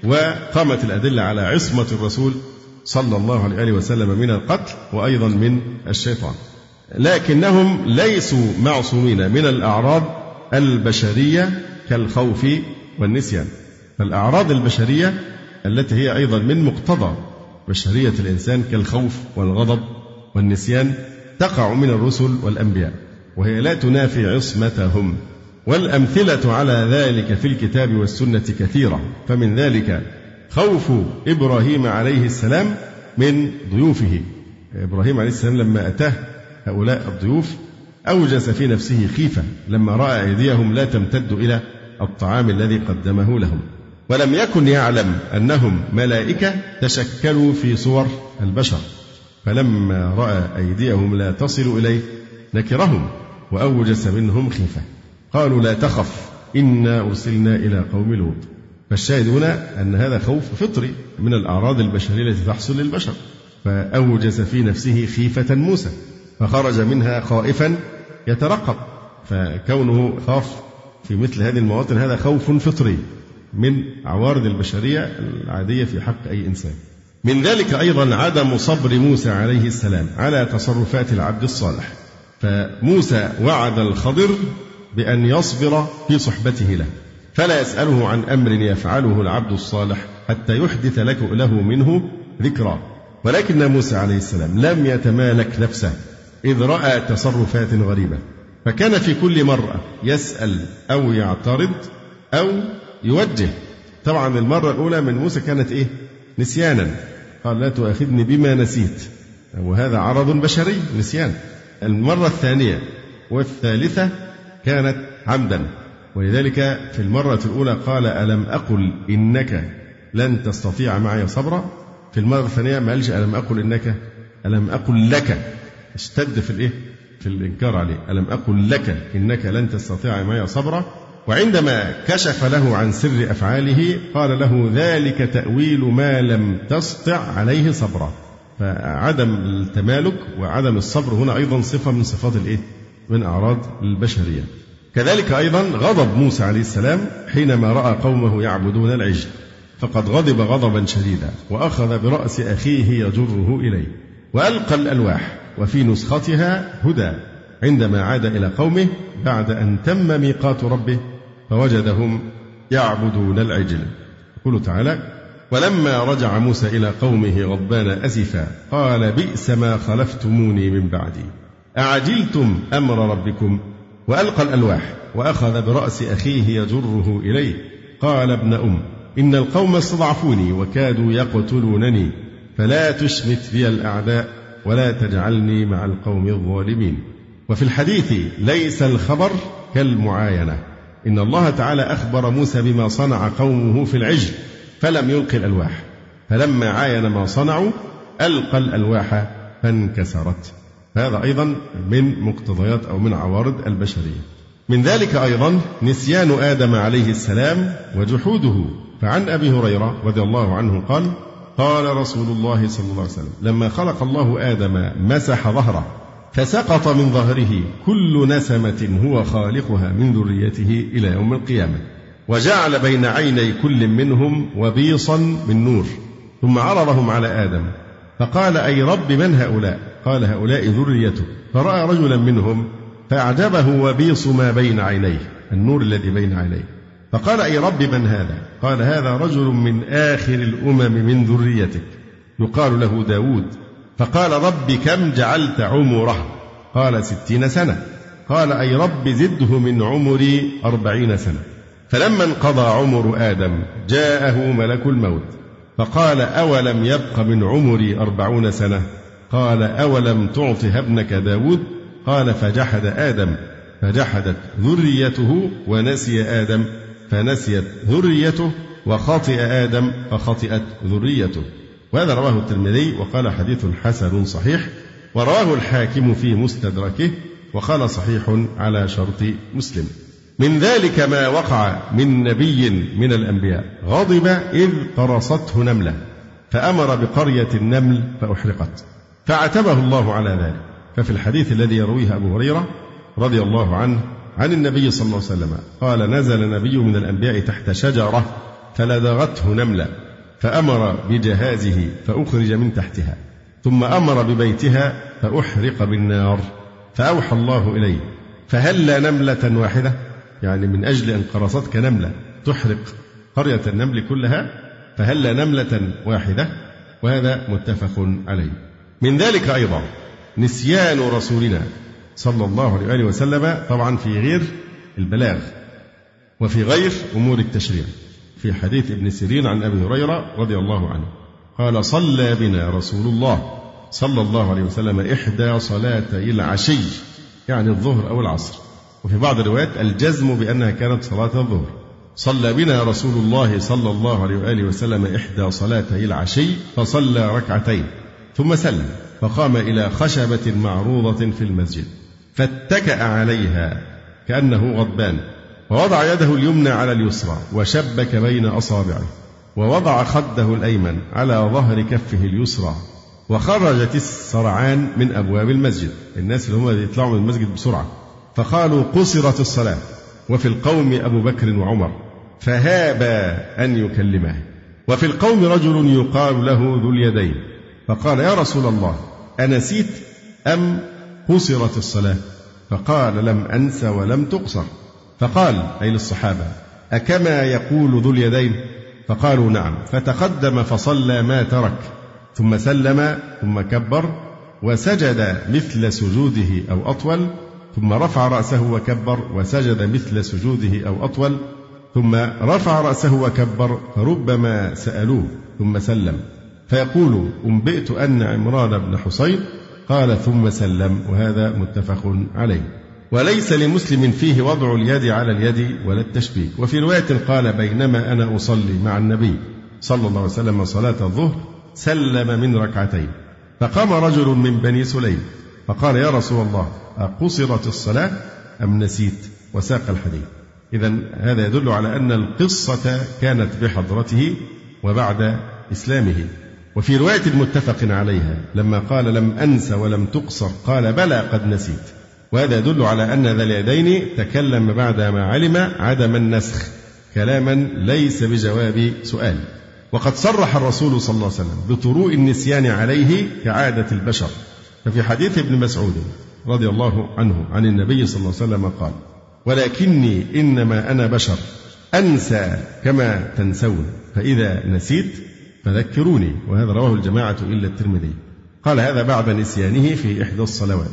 وقامت الأدلة على عصمة الرسول صلى الله عليه وسلم من القتل وأيضا من الشيطان. لكنهم ليسوا معصومين من الأعراض البشرية كالخوف والنسيان. فالأعراض البشرية التي هي أيضا من مقتضى بشرية الإنسان كالخوف والغضب والنسيان تقع من الرسل والأنبياء، وهي لا تنافي عصمتهم. والأمثلة على ذلك في الكتاب والسنة كثيرة، فمن ذلك خوف إبراهيم عليه السلام من ضيوفه. إبراهيم عليه السلام لما أتاه هؤلاء الضيوف أوجس في نفسه خيفة لما رأى أيديهم لا تمتد إلى الطعام الذي قدمه لهم، ولم يكن يعلم أنهم ملائكة تشكلوا في صور البشر، فلما رأى أيديهم لا تصل إليه نكرهم وأوجس منهم خيفة. قالوا لا تخف إنا أرسلنا إلى قوم لوط. فالشاهد هنا أن هذا خوف فطري من الأعراض البشرية التي تحصل للبشر، فأوجس في نفسه خيفة موسى فخرج منها خائفا يترقب. فكونه خاف في مثل هذه المواطن هذا خوف فطري من عوارض البشرية العادية في حق أي إنسان. من ذلك أيضا عدم صبر موسى عليه السلام على تصرفات العبد الصالح، فموسى وعد الخضر بأن يصبر في صحبته له، فلا يسأله عن أمر يفعله العبد الصالح حتى يحدث له منه ذكرى. ولكن موسى عليه السلام لم يتمالك نفسه إذ رأى تصرفات غريبة، فكان في كل مرة يسأل أو يعترض أو يوجه. طبعا المرة الأولى من موسى كانت إيه؟ نسيانا، قال لا تؤاخذني بما نسيت، وهذا عرض بشري نسيان. المرة الثانية والثالثة كانت عمدا، ولذلك في المرة الأولى قال ألم أقل إنك لن تستطيع معي صبرا. في المرة الثانية ما قالش ألم أقل لك، اشتد في الإيه؟ في الإنكار عليه، ألم أقل لك إنك لن تستطيع معي صبرا. وعندما كشف له عن سر أفعاله قال له ذلك تأويل ما لم تستطع عليه صبرا. فعدم التمالك وعدم الصبر هنا أيضا صفة من صفات الإيه؟ من أعراض البشرية. كذلك أيضا غضب موسى عليه السلام حينما رأى قومه يعبدون العجل، فقد غضب غضبا شديدا وأخذ برأس أخيه يجره إليه وألقى الألواح وفي نسختها هدى عندما عاد إلى قومه بعد أن تم ميقات ربه فوجدهم يعبدون العجل. يقول تعالى ولما رجع موسى إلى قومه غضبان أسفا قال بئس ما خلفتموني من بعدي أعجلتم أمر ربكم وألقى الألواح وأخذ برأس أخيه يجره إليه. قال ابن إن القوم استضعفوني وكادوا يقتلونني، فلا تشمت بي الأعداء ولا تجعلني مع القوم الظالمين. وفي الحديث ليس الخبر كالمعاينة، إن الله تعالى أخبر موسى بما صنع قومه في العجل فلم يلقي الألواح، فلما عاين ما صنعوا ألقى الألواح فانكسرت. هذا أيضا من مقتضيات أو من عوارض البشرية. من ذلك أيضا نسيان آدم عليه السلام وجحوده. فعن أبي هريرة رضي الله عنه قال قال رسول الله صلى الله عليه وسلم لما خلق الله آدم مسح ظهره فسقط من ظهره كل نسمة هو خالقها من ذريته إلى يوم القيامة، وجعل بين عيني كل منهم وبيصا من نور، ثم عرضهم على آدم فقال أي رب من هؤلاء؟ قال هؤلاء ذريته. فرأى رجلا منهم فأعجبه وبيص ما بين عينيه، النور الذي بين عينيه، فقال أي رب من هذا؟ قال هذا رجل من آخر الأمم من ذريتك يقال له داود. فقال رب كم جعلت عمره؟ قال 60 سنة. قال أي رب زده من عمري 40 سنة. فلما انقضى عمر آدم جاءه ملك الموت فقال أولم يبق من عمري 40 سنة؟ قال أولم تعطها ابنك داود؟ قال فجحد آدم فجحدت ذريته، ونسي آدم فنسيت ذريته، وخطئ آدم فخطئت ذريته. وهذا رواه الترمذي وقال حديث حسن صحيح، ورواه الحاكم في مستدركه وقال صحيح على شرط مسلم. من ذلك ما وقع من نبي من الأنبياء غضب إذ قرصته نملة فأمر بقرية النمل فأحرقت، فعتبه الله على ذلك. ففي الحديث الذي يرويه أبو هريرة رضي الله عنه عن النبي صلى الله عليه وسلم قال نزل نبي من الأنبياء تحت شجرة فلدغته نملة فأمر بجهازه فأخرج من تحتها، ثم أمر ببيتها فأحرق بالنار، فأوحى الله إليه فهل نملة واحدة، يعني من أجل أن قرصتك نملة تحرق قرية النمل كلها، فهل نملة واحدة. وهذا متفق عليه. من ذلك أيضا نسيان رسولنا صلى الله عليه وسلم، طبعا في غير البلاغ وفي غير أمور التشريع. في حديث ابن سيرين عن أبي هريرة رضي الله عنه قال صلى بنا رسول الله صلى الله عليه وسلم 1 صلاتي العشي، يعني الظهر أو العصر، وفي بعض الروايات الجزم بأنها كانت صلاة الظهر. صلى بنا رسول الله صلى الله عليه وسلم 1 صلاتي العشي فصلى ركعتين ثم سلم، فقام إلى خشبة معروضة في المسجد فاتكأ عليها كأنه غضبان، ووضع يده اليمنى على اليسرى وشبك بين أصابعه، ووضع خده الأيمن على ظهر كفه اليسرى، وخرجت السرعان من أبواب المسجد، الناس اللي هم يطلعوا من المسجد بسرعة، فقالوا قصرت الصلاة، وفي القوم أبو بكر وعمر فهابا أن يكلمه، وفي القوم رجل يقال له ذو اليدين، فقال يا رسول الله أنسيت أم قصرت الصلاة؟ فقال لم أنس ولم تقصر. فقال أي للصحابة أكما يقول ذو اليدين؟ فقالوا نعم. فتقدم فصلى ما ترك، ثم سلم ثم كبر وسجد مثل سجوده أو أطول، ثم رفع رأسه وكبر وسجد مثل سجوده أو أطول، ثم رفع رأسه وكبر، فربما سألوه ثم سلم، فيقول أنبئت أن عمران بن حصين قال ثم سلم. وهذا متفق عليه. وليس لمسلم فيه وضع اليد على اليد ولا التشبيك. وفي رواية قال بينما أنا أصلي مع النبي صلى الله عليه وسلم صلاة الظهر سلم من ركعتين، فقام رجل من بني سليم فقال يا رسول الله أقصرت الصلاة أم نسيت؟ وساق الحديث. إذن هذا يدل على أن القصة كانت بحضرته وبعد إسلامه. وفي رواية متفق عليها لما قال لم أنس ولم تقصر قال بلى قد نسيت. وهذا يدل على أن ذا اليدين تكلم بعدما علم عدم النسخ كلاما ليس بجواب سؤال. وقد صرح الرسول صلى الله عليه وسلم بطروء النسيان عليه كعادة البشر. ففي حديث ابن مسعود رضي الله عنه عن النبي صلى الله عليه وسلم قال ولكني إنما أنا بشر أنسى كما تنسون، فإذا نسيت فذكروني. وهذا رواه الجماعة إلا الترمذي. قال هذا بعد نسيانه في إحدى الصلوات.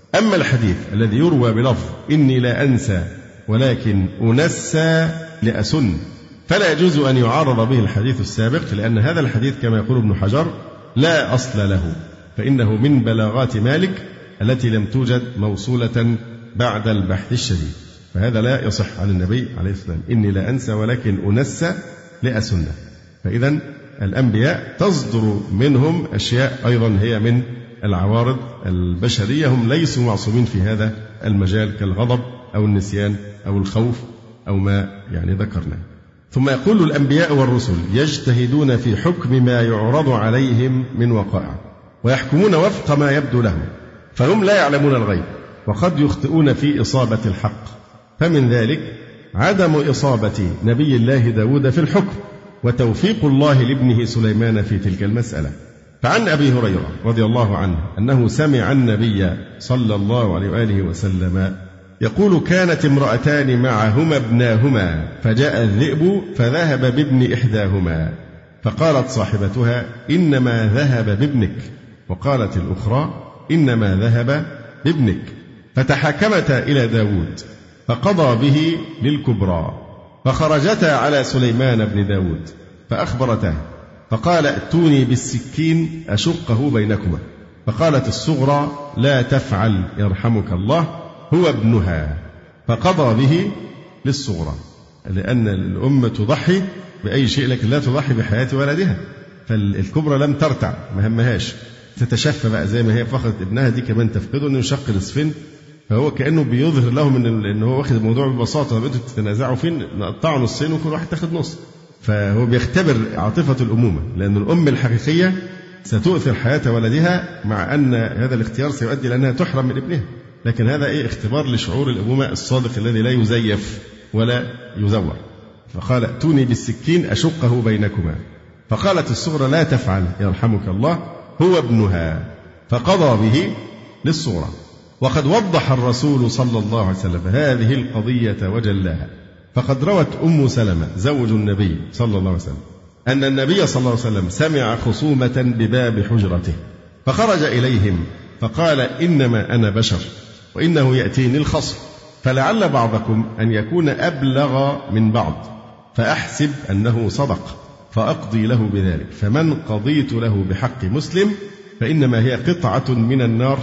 أما الحديث الذي يروى بلفظ إني لا أنسى ولكن أنسى لأسن فلا يجوز أن يعارض به الحديث السابق، لأن هذا الحديث كما يقول ابن حجر لا أصل له، فإنه من بلاغات مالك التي لم توجد موصولة بعد البحث الشديد، فهذا لا يصح عن النبي عليه الصلاة والسلام إني لا أنسى ولكن أنسى لأسن. فإذا الأنبياء تصدر منهم أشياء أيضا هي من العوارض البشرية، هم ليسوا معصومين في هذا المجال كالغضب أو النسيان أو الخوف أو ما ذكرنا. ثم يقول الأنبياء والرسل يجتهدون في حكم ما يعرض عليهم من وقائع ويحكمون وفق ما يبدو لهم، فهم لا يعلمون الغيب وقد يخطئون في إصابة الحق، فمن ذلك عدم إصابة نبي الله داود في الحكم وتوفيق الله لابنه سليمان في تلك المسألة. فعن أبي هريرة رضي الله عنه أنه سمع النبي صلى الله عليه وآله وسلم يقول كانت امرأتان معهما ابناهما فجاء الذئب فذهب بابن إحداهما فقالت صاحبتها إنما ذهب بابنك، وقالت الأخرى إنما ذهب بابنك، فتحاكمتا إلى داود فقضى به للكبرى، فخرجتا على سليمان بن داود فأخبرته فقال ائتوني بالسكين أشقه بينكما، فقالت الصغرى لا تفعل يرحمك الله هو ابنها، فقضى به للصغرى، لأن الأم تضحي بأي شيء لكن لا تضحي بحياة ولدها، فالكبرى لم ترتع ما همهاش تتشفى بقى زي ما هي فقدت ابنها دي كمان تفقده انه يشق نصفين، فهو كأنه بيظهر لهم ان هو واخد الموضوع ببساطه، انتوا تتنازعوا فين نقطعوا نصين وكل واحد تاخد نص، فهو بيختبر عاطفه الامومه، لان الام الحقيقيه ستؤثر حياه ولدها مع ان هذا الاختيار سيؤدي لانها تحرم من ابنها، لكن هذا اختبار لشعور الامومه الصادق الذي لا يزيف ولا يزور. فقال ائتوني بالسكين أشقه بينكما، فقالت الصغرى لا تفعل يرحمك الله هو ابنها، فقضى به للصغرى. وقد وضح الرسول صلى الله عليه وسلم هذه القضية وجلاها، فقد روت أم سلمة زوج النبي صلى الله عليه وسلم أن النبي صلى الله عليه وسلم سمع خصومة بباب حجرته فخرج إليهم فقال إنما أنا بشر وإنه يأتيني الخصم، فلعل بعضكم أن يكون أبلغ من بعض فأحسب أنه صدق فأقضي له بذلك، فمن قضيت له بحق مسلم فإنما هي قطعة من النار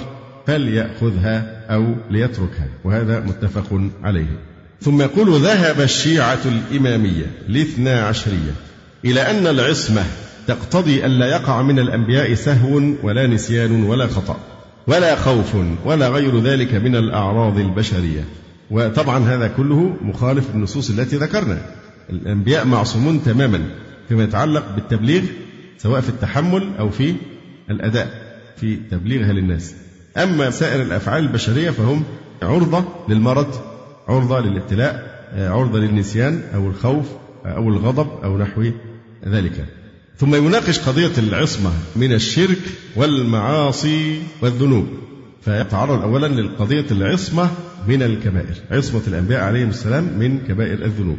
فليأخذها أو ليتركها، وهذا متفق عليه. ثم يقول ذهب الشيعة الإمامية الاثنا عشرية إلى أن العصمة تقتضي ألا يقع من الأنبياء سهو ولا نسيان ولا خطأ ولا خوف ولا غير ذلك من الأعراض البشرية، وطبعا هذا كله مخالف النصوص التي ذكرنا. الأنبياء معصومون تماما فيما يتعلق بالتبليغ سواء في التحمل أو في الأداء في تبليغها للناس، أما سائر الأفعال البشرية فهم عرضة للمرض، عرضة للابتلاء، عرضة للنسيان أو الخوف أو الغضب أو نحو ذلك. ثم يناقش قضية العصمة من الشرك والمعاصي والذنوب، فيتعرض أولا للقضية العصمة من الكبائر، عصمة الأنبياء عليهم السلام من كبائر الذنوب.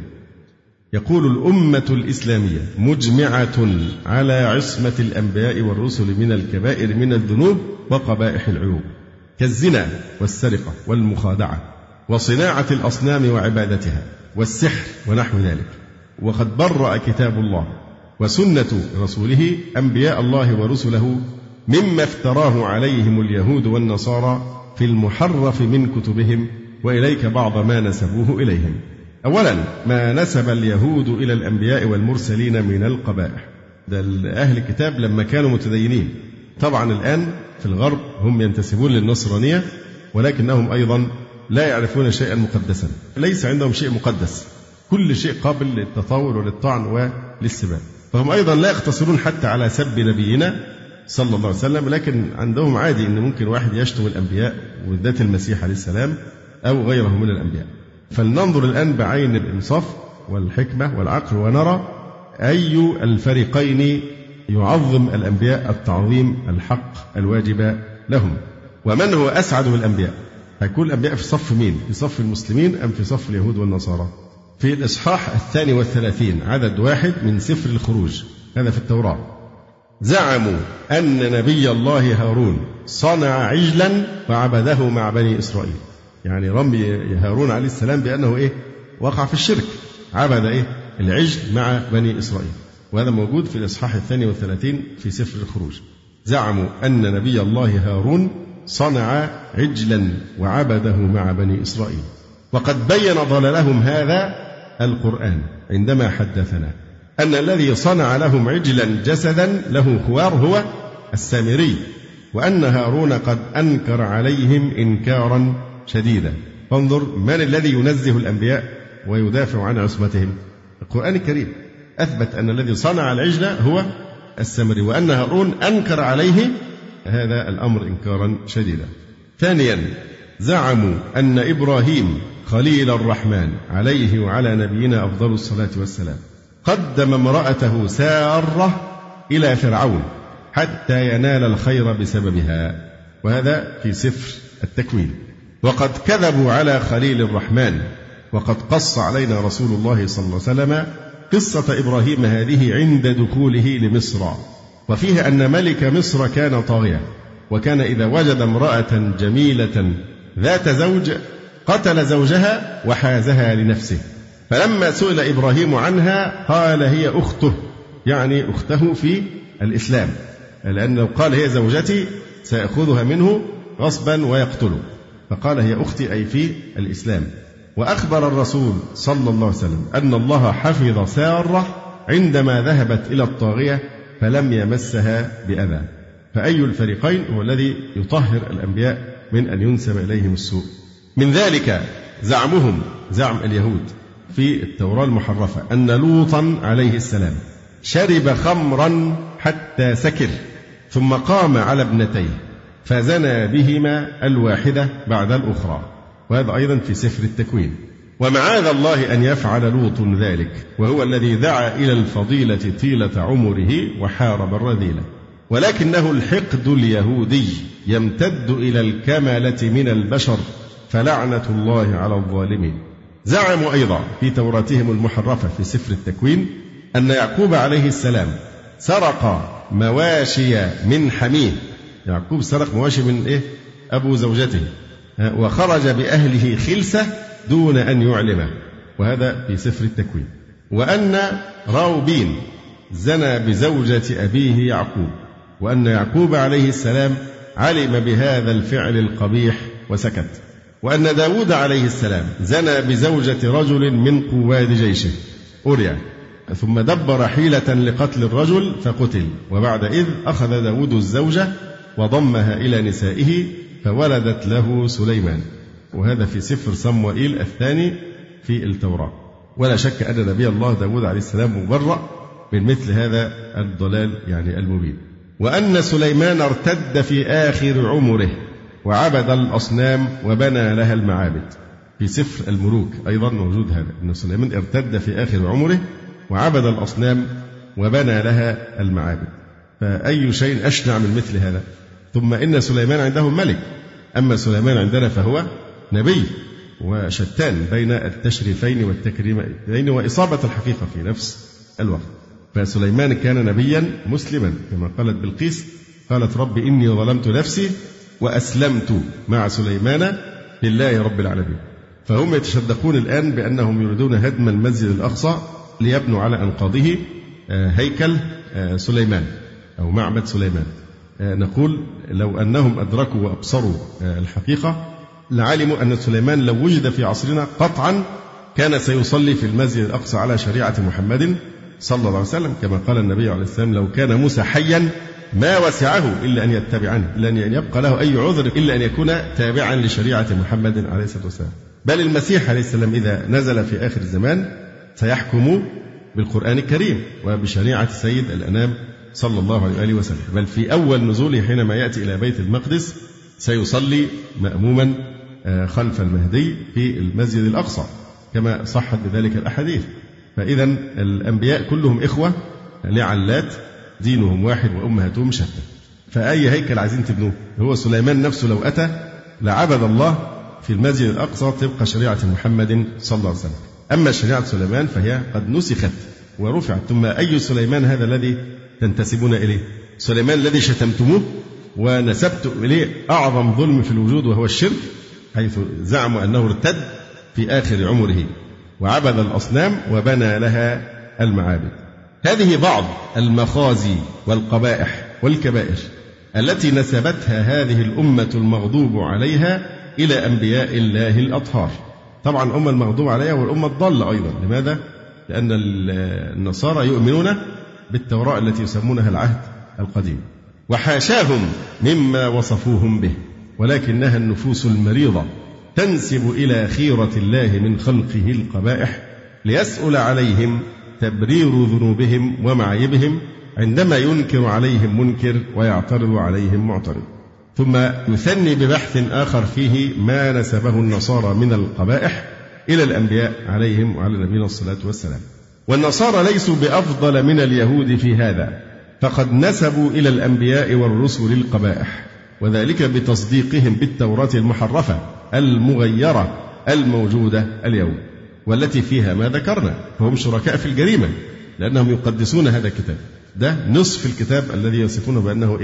يقول الأمة الإسلامية مجمعة على عصمة الأنبياء والرسل من الكبائر من الذنوب وقبائح العيوب كالزنا والسرقة والمخادعة وصناعة الأصنام وعبادتها والسحر ونحو ذلك. وقد برأ كتاب الله وسنة رسوله أنبياء الله ورسله مما افتراه عليهم اليهود والنصارى في المحرف من كتبهم، وإليك بعض ما نسبوه إليهم. أولا ما نسب اليهود إلى الأنبياء والمرسلين من القبائح، ده أهل الكتاب لما كانوا متدينين. طبعا الآن في الغرب هم ينتسبون للنصرانية ولكنهم أيضا لا يعرفون شيئا مقدسا، ليس عندهم شيء مقدس، كل شيء قابل للتطاول وللطعن وللسباب، فهم أيضا لا يقتصرون حتى على سب نبينا صلى الله عليه وسلم، لكن عندهم عادي أن ممكن واحد يشتم الأنبياء وذات المسيح عليه السلام أو غيره من الأنبياء. فلننظر الآن بعين الإنصاف والحكمة والعقل ونرى أي الفريقين يعظم الأنبياء التعظيم الحق الواجب لهم، ومن هو أسعد من الأنبياء. هيكون الأنبياء في صف مين؟ في صف المسلمين أم في صف اليهود والنصارى؟ في الإصحاح 32 عدد 1 من سفر الخروج، هذا في التوراة، زعموا أن نبي الله هارون صنع عجلا وعبده مع بني إسرائيل. يعني رمي هارون عليه السلام بأنه وقع في الشرك، عبد العجل مع بني إسرائيل، وهذا موجود في الإصحاح 32 في سفر الخروج. زعموا أن نبي الله هارون صنع عجلا وعبده مع بني إسرائيل، وقد بين ضلالهم هذا القرآن عندما حدثنا أن الذي صنع لهم عجلا جسدا له خوار هو السامري، وأن هارون قد أنكر عليهم إنكارا شديدا. فانظر من الذي ينزه الأنبياء ويدافع عن عصمتهم؟ القرآن الكريم أثبت أن الذي صنع العجل هو السامري، وأن هارون أنكر عليه هذا الأمر إنكارا شديدا. ثانيا، زعموا أن إبراهيم خليل الرحمن عليه وعلى نبينا أفضل الصلاة والسلام قدم امرأته سارة إلى فرعون حتى ينال الخير بسببها، وهذا في سفر التكوين. وقد كذبوا على خليل الرحمن، وقد قص علينا رسول الله صلى الله عليه وسلم قصة إبراهيم هذه عند دخوله لمصر، وفيها أن ملك مصر كان طاغيا، وكان إذا وجد امرأة جميلة ذات زوج قتل زوجها وحازها لنفسه. فلما سئل إبراهيم عنها قال هي أخته، يعني أخته في الإسلام، لأنه قال هي زوجتي سيأخذها منه غصبا ويقتله، فقال هي أختي أي في الإسلام. وأخبر الرسول صلى الله عليه وسلم أن الله حفظ سارة عندما ذهبت إلى الطاغية فلم يمسها بأذى. فأي الفريقين هو الذي يطهر الأنبياء من أن ينسب إليهم السوء؟ من ذلك زعمهم، زعم اليهود في التوراة المحرفة، أن لوطا عليه السلام شرب خمرا حتى سكر ثم قام على ابنتيه فزنى بهما الواحدة بعد الأخرى، وهذا أيضا في سفر التكوين. ومعاذ الله أن يفعل لوط ذلك، وهو الذي دعا إلى الفضيلة طيلة عمره وحارب الرذيلة، ولكنه الحقد اليهودي يمتد إلى الكمالة من البشر، فلعنة الله على الظالمين. زعموا أيضا في توراتهم المحرفة في سفر التكوين أن يعقوب عليه السلام سرق مواشي من حميه. يعقوب سرق مواشي من أبو زوجته، وخرج بأهله خلسة دون أن يعلمه، وهذا في سفر التكوين. وأن راوبين زنى بزوجة أبيه يعقوب، وأن يعقوب عليه السلام علم بهذا الفعل القبيح وسكت. وأن داود عليه السلام زنى بزوجة رجل من قواد جيشه أوريا، ثم دبر حيلة لقتل الرجل فقتل، وبعد إذ أخذ داود الزوجة وضمها إلى نسائه فولدت له سليمان، وهذا في سفر صموئيل الثاني في التوراة. ولا شك أن نبي الله داود عليه السلام مبرأ من مثل هذا الضلال يعني المبين. وأن سليمان ارتد في آخر عمره وعبد الأصنام وبنى لها المعابد، في سفر الملوك أيضا موجود هذا، أن سليمان ارتد في آخر عمره وعبد الأصنام وبنى لها المعابد. فأي شيء أشنع من مثل هذا؟ ثم إن سليمان عنده ملك، أما سليمان عندنا فهو نبي، وشتان بين التشريفين والتكريمين وإصابة الحقيقة في نفس الوقت. فسليمان كان نبيا مسلما كما قالت بلقيس، قالت رب إني ظلمت نفسي وأسلمت مع سليمان لله رب العالمين. فهم يتشدقون الآن بأنهم يريدون هدم المسجد الأقصى ليبنوا على أنقاضه هيكل سليمان أو معبد سليمان. نقول لو أنهم أدركوا وأبصروا الحقيقة لعلموا أن سليمان لو وجد في عصرنا قطعا كان سيصلي في المسجد الأقصى على شريعة محمد صلى الله عليه وسلم، كما قال النبي عليه السلام لو كان موسى حيا ما وسعه إلا أن يتبعني، إلا أن يبقى له أي عذر إلا أن يكون تابعا لشريعة محمد عليه الصلاة والسلام. بل المسيح عليه السلام إذا نزل في آخر الزمان سيحكم بالقرآن الكريم وبشريعة سيد الأنام صلى الله عليه وآله وسلم. بل في أول نزوله حينما يأتي إلى بيت المقدس سيصلي مأموما خلف المهدي في المسجد الأقصى كما صحت بذلك الأحاديث. فإذا الأنبياء كلهم إخوة لعلات، دينهم واحد وأمهاتهم شتى. فأي هيكل عايزين تبنوه؟ هو سليمان نفسه لو أتى لعبد الله في المسجد الأقصى تبقى شريعة محمد صلى الله عليه وسلم. أما شريعة سليمان فهي قد نسخت ورفعت. ثم أي سليمان هذا الذي تنتسبون إليه؟ سليمان الذي شتمتموه ونسبت إليه أعظم ظلم في الوجود وهو الشرك، حيث زعموا أنه ارتد في آخر عمره وعبد الأصنام وبنى لها المعابد. هذه بعض المخازي والقبائح والكبائر التي نسبتها هذه الأمة المغضوب عليها إلى أنبياء الله الأطهار. طبعا الأمة المغضوب عليها والأمة الضالة أيضا. لماذا؟ لأن النصارى يؤمنون بالتوراة التي يسمونها العهد القديم، وحاشاهم مما وصفوهم به، ولكنها النفوس المريضة تنسب إلى خيرة الله من خلقه القبائح ليسأل عليهم تبرير ذنوبهم ومعايبهم عندما ينكر عليهم منكر ويعترض عليهم معترض، ثم يثني ببحث آخر فيه ما نسبه النصارى من القبائح إلى الأنبياء عليهم وعلى نبينا الصلاة والسلام. والنصارى ليسوا بأفضل من اليهود في هذا، فقد نسبوا إلى الأنبياء والرسل القبائح، وذلك بتصديقهم بالتوراة المحرفة المغيرة الموجودة اليوم والتي فيها ما ذكرنا، فهم شركاء في الجريمة لأنهم يقدسون هذا الكتاب. ده نصف الكتاب الذي يصفونه بأنه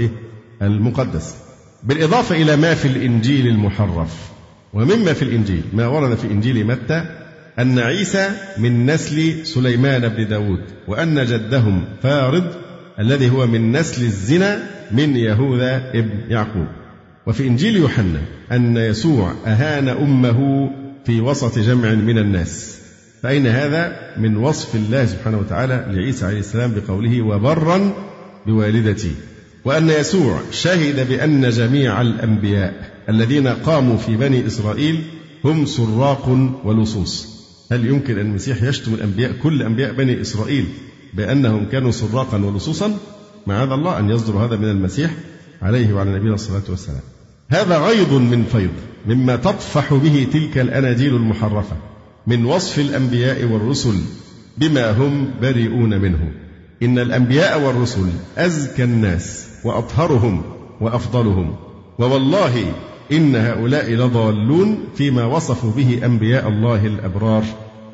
المقدس، بالإضافة إلى ما في الإنجيل المحرف. ومما في الإنجيل ما ورد في إنجيل متى أن عيسى من نسل سليمان بن داود، وأن جدهم فارض الذي هو من نسل الزنا من يهوذا ابن يعقوب. وفي إنجيل يوحنا أن يسوع أهان أمه في وسط جمع من الناس. فأين هذا من وصف الله سبحانه وتعالى لعيسى عليه السلام بقوله وبرا بوالدتي؟ وأن يسوع شهد بأن جميع الأنبياء الذين قاموا في بني إسرائيل هم سراق ولصوص. هل يمكن أن المسيح يشتم الأنبياء كل أنبياء بني إسرائيل بأنهم كانوا سراقا ولصوصا؟ معاذ الله أن يصدر هذا من المسيح عليه وعلى نبينا الصلاة والسلام. هذا غيض من فيض مما تطفح به تلك الأناجيل المحرفة من وصف الأنبياء والرسل بما هم بريئون منه. إن الأنبياء والرسل أزكى الناس وأطهرهم وأفضلهم، ووالله إن هؤلاء لضالون فيما وصفوا به أنبياء الله الأبرار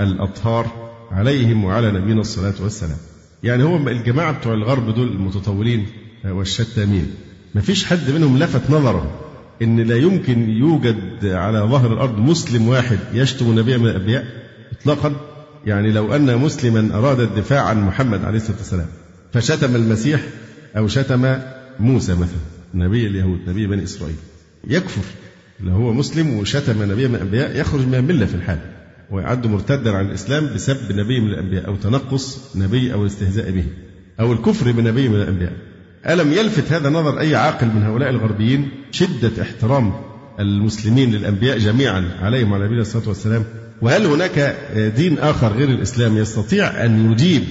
الأطهار عليهم وعلى نبينا الصلاة والسلام. يعني هو الجماعة بتوع الغرب دول المتطورين والشتامين ما فيش حد منهم لفت نظره إن لا يمكن يوجد على ظهر الأرض مسلم واحد يشتم نبي من الأنبياء إطلاقا. يعني لو أن مسلما أراد الدفاع عن محمد عليه الصلاة والسلام فشتم المسيح أو شتم موسى مثلا نبي اليهود نبي بني إسرائيل يكفر. لو هو مسلم وشتم نبي من الأنبياء يخرج من الملة في الحال ويعد مرتدا عن الإسلام بسب نبي من الأنبياء أو تنقص نبي أو الاستهزاء به أو الكفر بنبي من الأنبياء. ألم يلفت هذا نظر أي عاقل من هؤلاء الغربيين شدة احترام المسلمين للأنبياء جميعا عليهم وعلى نبينا الصلاة والسلام؟ وهل هناك دين آخر غير الإسلام يستطيع أن يجيب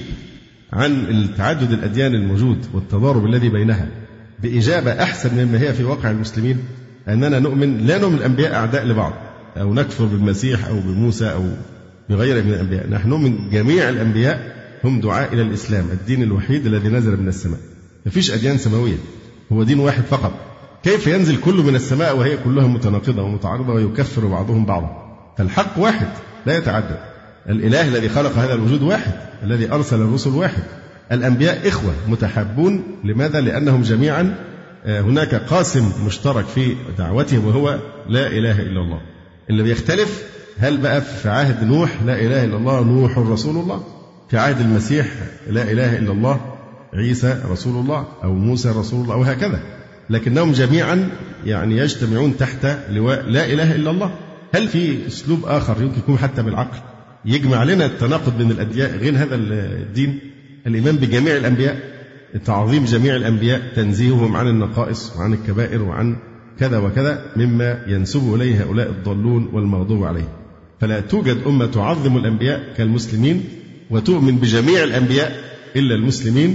عن التعدد الأديان الموجود والتضارب الذي بينها بإجابة أحسن مما هي في واقع المسلمين؟ أننا لا نؤمن الأنبياء أعداء لبعض أو نكفر بالمسيح أو بموسى أو بغيره من الأنبياء. نحن نؤمن جميع الأنبياء هم دعاء إلى الإسلام، الدين الوحيد الذي نزل من السماء. مفيش أديان سماوية، هو دين واحد فقط. كيف ينزل كله من السماء وهي كلها متناقضة ومتعارضة ويكفر بعضهم بعضا؟ فالحق واحد لا يتعدد. الإله الذي خلق هذا الوجود واحد، الذي أرسل الرسل واحد. الأنبياء إخوة متحابون. لماذا؟ لأنهم جميعا هناك قاسم مشترك في دعوتهم وهو لا إله إلا الله. اللي بيختلف هل بقى في عهد نوح لا إله إلا الله نوح رسول الله، في عهد المسيح لا إله إلا الله عيسى رسول الله أو موسى رسول الله وهكذا. لكنهم جميعا يعني يجتمعون تحت لواء لا إله إلا الله. هل في أسلوب آخر يمكن يكون حتى بالعقل يجمع لنا التناقض بين الأديان غير هذا الدين؟ الإيمان بجميع الأنبياء، تعظيم جميع الأنبياء، تنزيههم عن النقائص وعن الكبائر وعن كذا وكذا مما ينسب إليه هؤلاء الضالون والمغضوب عليهم. فلا توجد أمة تعظم الأنبياء كالمسلمين وتؤمن بجميع الأنبياء إلا المسلمين.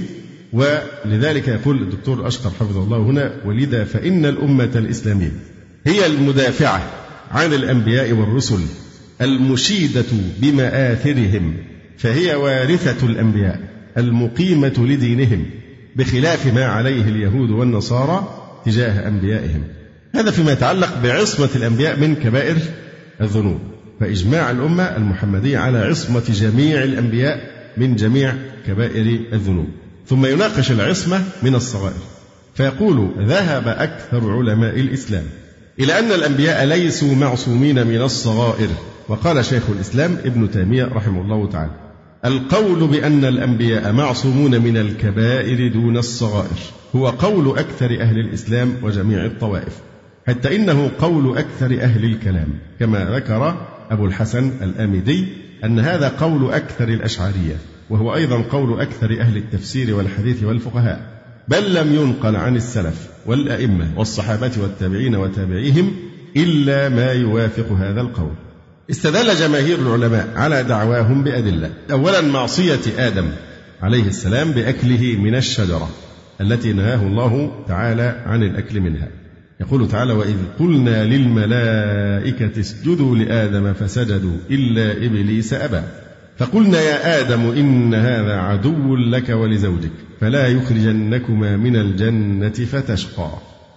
ولذلك يقول الدكتور الأشقر حفظه الله هنا: ولذا فإن الأمة الإسلامية هي المدافعة عن الأنبياء والرسل المشيدة بمآثرهم، فهي وارثة الأنبياء المقيمة لدينهم بخلاف ما عليه اليهود والنصارى تجاه أنبيائهم. هذا فيما يتعلق بعصمة الأنبياء من كبائر الذنوب. فإجماع الأمة المحمدية على عصمة جميع الأنبياء من جميع كبائر الذنوب. ثم يناقش العصمة من الصغائر. فيقول ذهب أكثر علماء الإسلام إلى أن الأنبياء ليسوا معصومين من الصغائر. وقال شيخ الإسلام ابن تيمية رحمه الله تعالى: القول بأن الأنبياء معصومون من الكبائر دون الصغائر هو قول أكثر أهل الإسلام وجميع الطوائف، حتى إنه قول أكثر أهل الكلام، كما ذكر أبو الحسن الآمدي أن هذا قول أكثر الأشعرية، وهو أيضا قول أكثر أهل التفسير والحديث والفقهاء، بل لم ينقل عن السلف والأئمة والصحابة والتابعين وتابعيهم إلا ما يوافق هذا القول. استدل جماهير العلماء على دعواهم بأدلة. أولا معصية آدم عليه السلام بأكله من الشجرة التي نهاه الله تعالى عن الأكل منها. يقول تعالى: وإذ قلنا للملائكة اسجدوا لآدم فسجدوا إلا إبليس أبى فقلنا يا آدم إن هذا عدو لك ولزوجك فلا يخرجنكما من الجنة فتشقى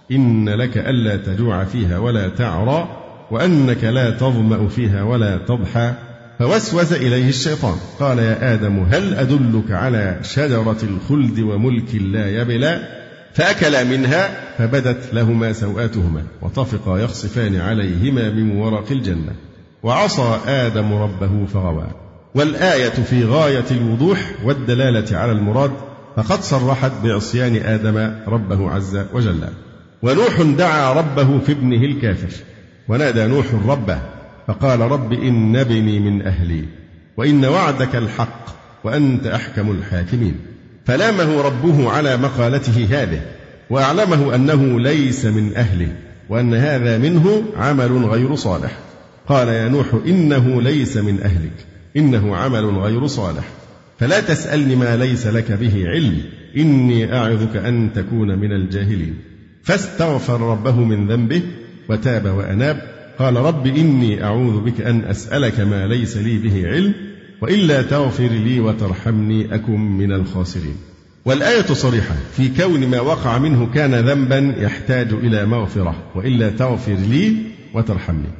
إن لك ألا تجوع فيها ولا تعرى وأنك لا تظمأ فيها ولا تضحى. فوسوس إليه الشيطان قال: يا آدم هل أدلك على شجرة الخلد وملك لا يبلى؟ فأكلا منها فبدت لهما سوآتهما وطفقا يخصفان عليهما من ورق الجنة وعصى آدم ربه فغوى. والآية في غاية الوضوح والدلالة على المراد، فقد صرحت بعصيان آدم ربه عز وجل. ونوح دعا ربه في ابنه الكافر، ونادى نوح ربه فقال: رب إن ابني من أهلي وإن وعدك الحق وأنت أحكم الحاكمين. فلامه ربه على مقالته هذه وأعلمه أنه ليس من أهله وأن هذا منه عمل غير صالح. قال: يا نوح إنه ليس من أهلك إنه عمل غير صالح فلا تسألني ما ليس لك به علم إني أعظك أن تكون من الجاهلين. فاستغفر ربه من ذنبه وتاب وأناب. قال: رب إني أعوذ بك أن أسألك ما ليس لي به علم وإلا تغفر لي وترحمني أكن من الخاسرين. والآية صريحة في كون ما وقع منه كان ذنبا يحتاج إلى مغفرة وإلا تغفر لي وترحمني.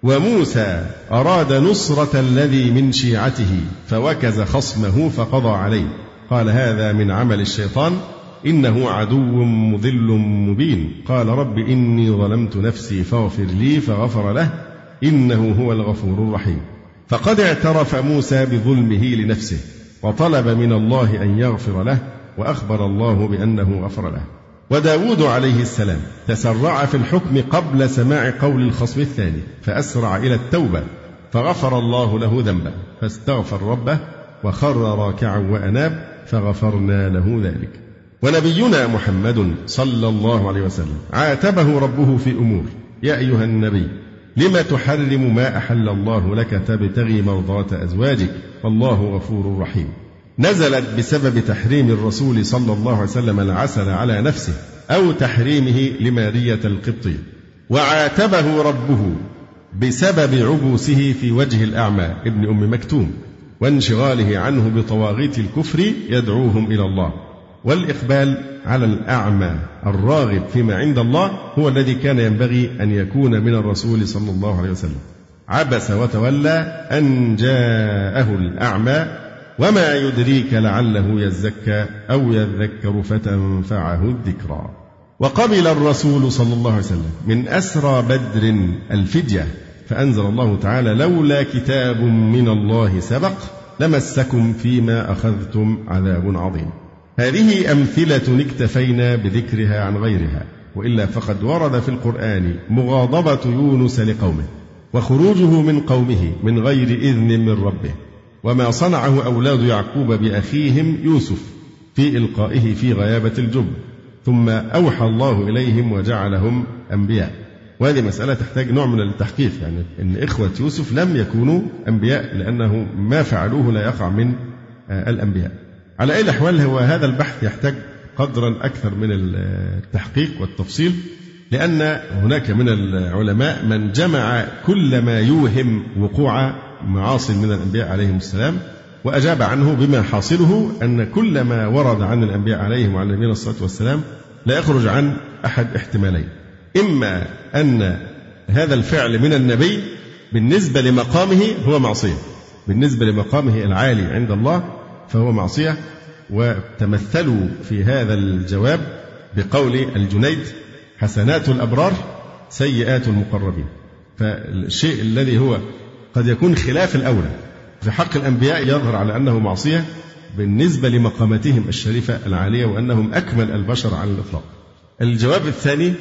وموسى أراد نصرة الذي من شيعته فوكز خصمه فقضى عليه. قال: هذا من عمل الشيطان إنه عدو مضل مبين. قال: رب إني ظلمت نفسي فاغفر لي فغفر له إنه هو الغفور الرحيم. فقد اعترف موسى بظلمه لنفسه وطلب من الله أن يغفر له وأخبر الله بأنه غفر له. وداود عليه السلام تسرع في الحكم قبل سماع قول الخصم الثاني فأسرع إلى التوبة فغفر الله له ذنبه فاستغفر ربه وخر راكعا وأناب فغفرنا له ذلك. ونبينا محمد صلى الله عليه وسلم عاتبه ربه في أمور: يا أيها النبي لما تحرم ما أحل الله لك تبتغي مرضات أزواجك والله غفور رحيم. نزلت بسبب تحريم الرسول صلى الله عليه وسلم العسل على نفسه أو تحريمه لمارية القبطية. وعاتبه ربه بسبب عبوسه في وجه الأعمى ابن أم مكتوم وانشغاله عنه بطواغيت الكفر يدعوهم إلى الله. والإقبال على الأعمى الراغب فيما عند الله هو الذي كان ينبغي أن يكون من الرسول صلى الله عليه وسلم. عبس وتولى أن جاءه الأعمى وما يدريك لعله يزكى أو يذكر فتنفعه الذكرى. وقبل الرسول صلى الله عليه وسلم من أسرى بدر الفدية فأنزل الله تعالى: لولا كتاب من الله سبق لمسكم فيما أخذتم عذاب عظيم. هذه أمثلة اكتفينا بذكرها عن غيرها، وإلا فقد ورد في القرآن مغاضبة يونس لقومه وخروجه من قومه من غير إذن من ربه، وما صنعه أولاد يعقوب بأخيهم يوسف في إلقائه في غيابة الجب، ثم أوحى الله إليهم وجعلهم أنبياء. وهذه مسألة تحتاج نوع من التحقيق، يعني إن إخوة يوسف لم يكونوا أنبياء لأنه ما فعلوه لا يقع من الأنبياء. على أي الأحوال هو هذا البحث يحتاج قدرا أكثر من التحقيق والتفصيل، لأن هناك من العلماء من جمع كل ما يوهم وقوع معاصي من الأنبياء عليهم السلام وأجاب عنه بما حاصله أن كل ما ورد عن الأنبياء عليهم وعلى نبينا الصلاة والسلام لا يخرج عن أحد احتمالين: إما أن هذا الفعل من النبي بالنسبة لمقامه هو معصية، بالنسبة لمقامه العالي عند الله فهو معصية، وتمثلوا في هذا الجواب بقول الجنيد: حسنات الأبرار سيئات المقربين. فالشيء الذي هو قد يكون خلاف الأولى في حق الأنبياء يظهر على أنه معصية بالنسبة لمقاماتهم الشريفة العالية وأنهم أكمل البشر على الإطلاق. الجواب الثاني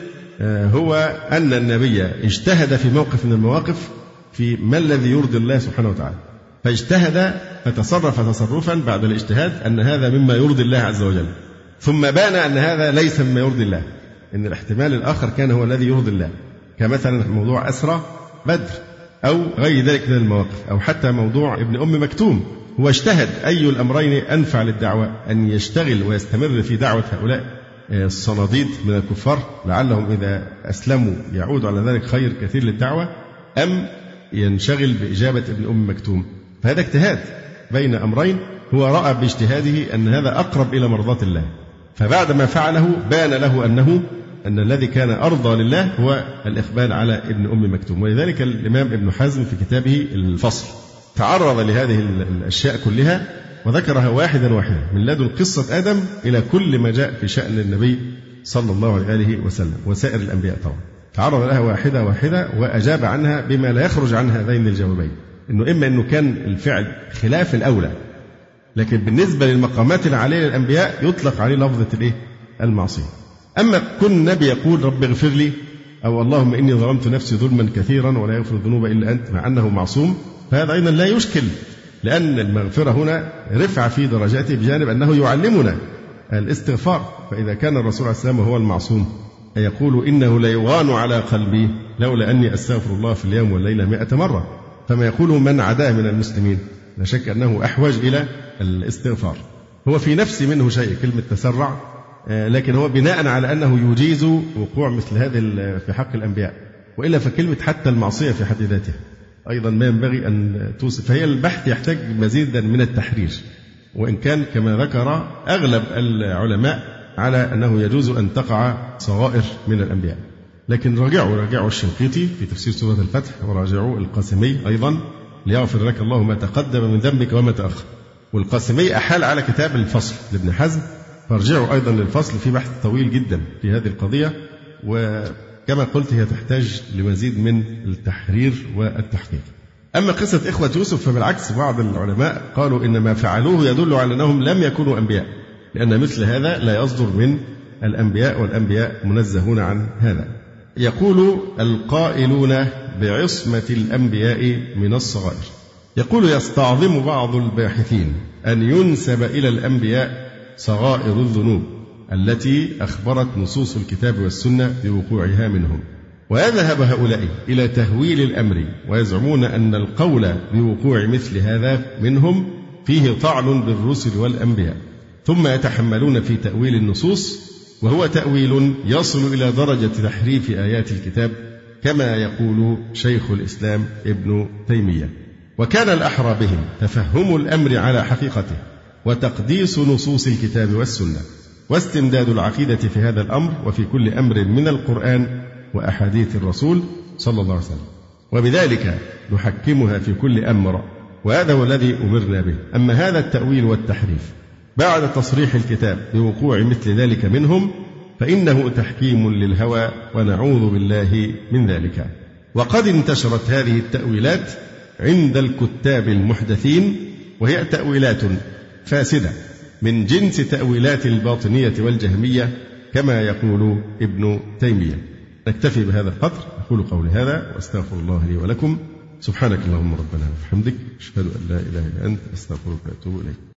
هو أن النبي اجتهد في موقف من المواقف في ما الذي يرضي الله سبحانه وتعالى، فاجتهد فتصرف تصرفا بعد الاجتهاد أن هذا مما يرضي الله عز وجل، ثم بان أن هذا ليس مما يرضي الله، إن الاحتمال الآخر كان هو الذي يرضي الله، كمثلا موضوع أسرى بدر أو غير ذلك من المواقف، أو حتى موضوع ابن أم مكتوم. هو اجتهد أي الأمرين أنفع للدعوة، أن يشتغل ويستمر في دعوة هؤلاء الصناديد من الكفار لعلهم إذا أسلموا يعود على ذلك خير كثير للدعوة، أم ينشغل بإجابة ابن أم مكتوم. فهذا اجتهاد بين أمرين، هو رأى باجتهاده أن هذا أقرب إلى مرضاة الله، فبعد ما فعله بان له أن الذي كان أرضى لله هو الإقبال على ابن أم مكتوم. ولذلك الإمام ابن حزم في كتابه الفصل تعرض لهذه الأشياء كلها وذكرها واحدا واحدا من لدن قصة آدم إلى كل ما جاء في شأن النبي صلى الله عليه وسلم وسائر الأنبياء. طبعا تعرض لها واحدة واحدة وأجاب عنها بما لا يخرج عن هذين الجوابين، إنه إما أنه كان الفعل خلاف الأولى، لكن بالنسبة للمقامات العالية للأنبياء يطلق عليه لفظة المعصية. أما كن النبي يقول رب اغفر لي أو اللهم إني ظلمت نفسي ظلما كثيرا ولا يغفر الذنوب إلا أنت، مع أنه معصوم، فهذا أيضا لا يشكل، لأن المغفرة هنا رفع في درجاته بجانب أنه يعلمنا الاستغفار. فإذا كان الرسول عليه السلام هو المعصوم يقول إنه ليغان على قلبي لولا أني أستغفر الله في اليوم والليلة 100 مرة، فما يقوله من عداه من المسلمين لا شك أنه أحوج إلى الاستغفار. هو في نفس منه شيء كلمة تسرع، لكن هو بناء على أنه يجيز وقوع مثل هذه في حق الأنبياء، وإلا فكلمة حتى المعصية في حد ذاتها أيضا ما ينبغي أن توصف. فهي البحث يحتاج مزيدا من التحرير، وإن كان كما ذكر أغلب العلماء على أنه يجوز أن تقع صغائر من الأنبياء. لكن راجعوا الشنقيطي في تفسير سورة الفتح، وراجعوا القاسمي أيضا ليغفر لك الله ما تقدم من ذنبك وما تأخر. والقاسمي أحال على كتاب الفصل لابن حزم، فارجعوا أيضا للفصل في بحث طويل جدا في هذه القضية، وكما قلت هي تحتاج لمزيد من التحرير والتحقيق. أما قصة إخوة يوسف فبالعكس بعض العلماء قالوا إن ما فعلوه يدل على أنهم لم يكونوا أنبياء، لأن مثل هذا لا يصدر من الأنبياء، والأنبياء منزهون عن هذا. يقول القائلون بعصمة الأنبياء من الصغائر، يقول يستعظم بعض الباحثين أن ينسب إلى الأنبياء صغائر الذنوب التي أخبرت نصوص الكتاب والسنة بوقوعها منهم، ويذهب هؤلاء إلى تهويل الأمر ويزعمون أن القول بوقوع مثل هذا منهم فيه طعن بالرسل والأنبياء، ثم يتحملون في تأويل النصوص، وهو تأويل يصل إلى درجة تحريف آيات الكتاب كما يقول شيخ الإسلام ابن تيمية. وكان الأحرى بهم تفهم الأمر على حقيقته وتقديس نصوص الكتاب والسنة واستمداد العقيدة في هذا الأمر وفي كل أمر من القرآن وأحاديث الرسول صلى الله عليه وسلم، وبذلك نحكمها في كل أمر، وهذا هو الذي أمرنا به. أما هذا التأويل والتحريف بعد تصريح الكتاب بوقوع مثل ذلك منهم فإنه تحكيم للهوى ونعوذ بالله من ذلك. وقد انتشرت هذه التأويلات عند الكتاب المحدثين، وهي تأويلات فاسدة من جنس تأويلات الباطنية والجهمية كما يقول ابن تيمية. نكتفي بهذا القدر، أقول قولي هذا وأستغفر الله لي ولكم. سبحانك اللهم ربنا وبحمدك، أشهد أن لا إله إلا أنت، أستغفرك وأتوب إليك.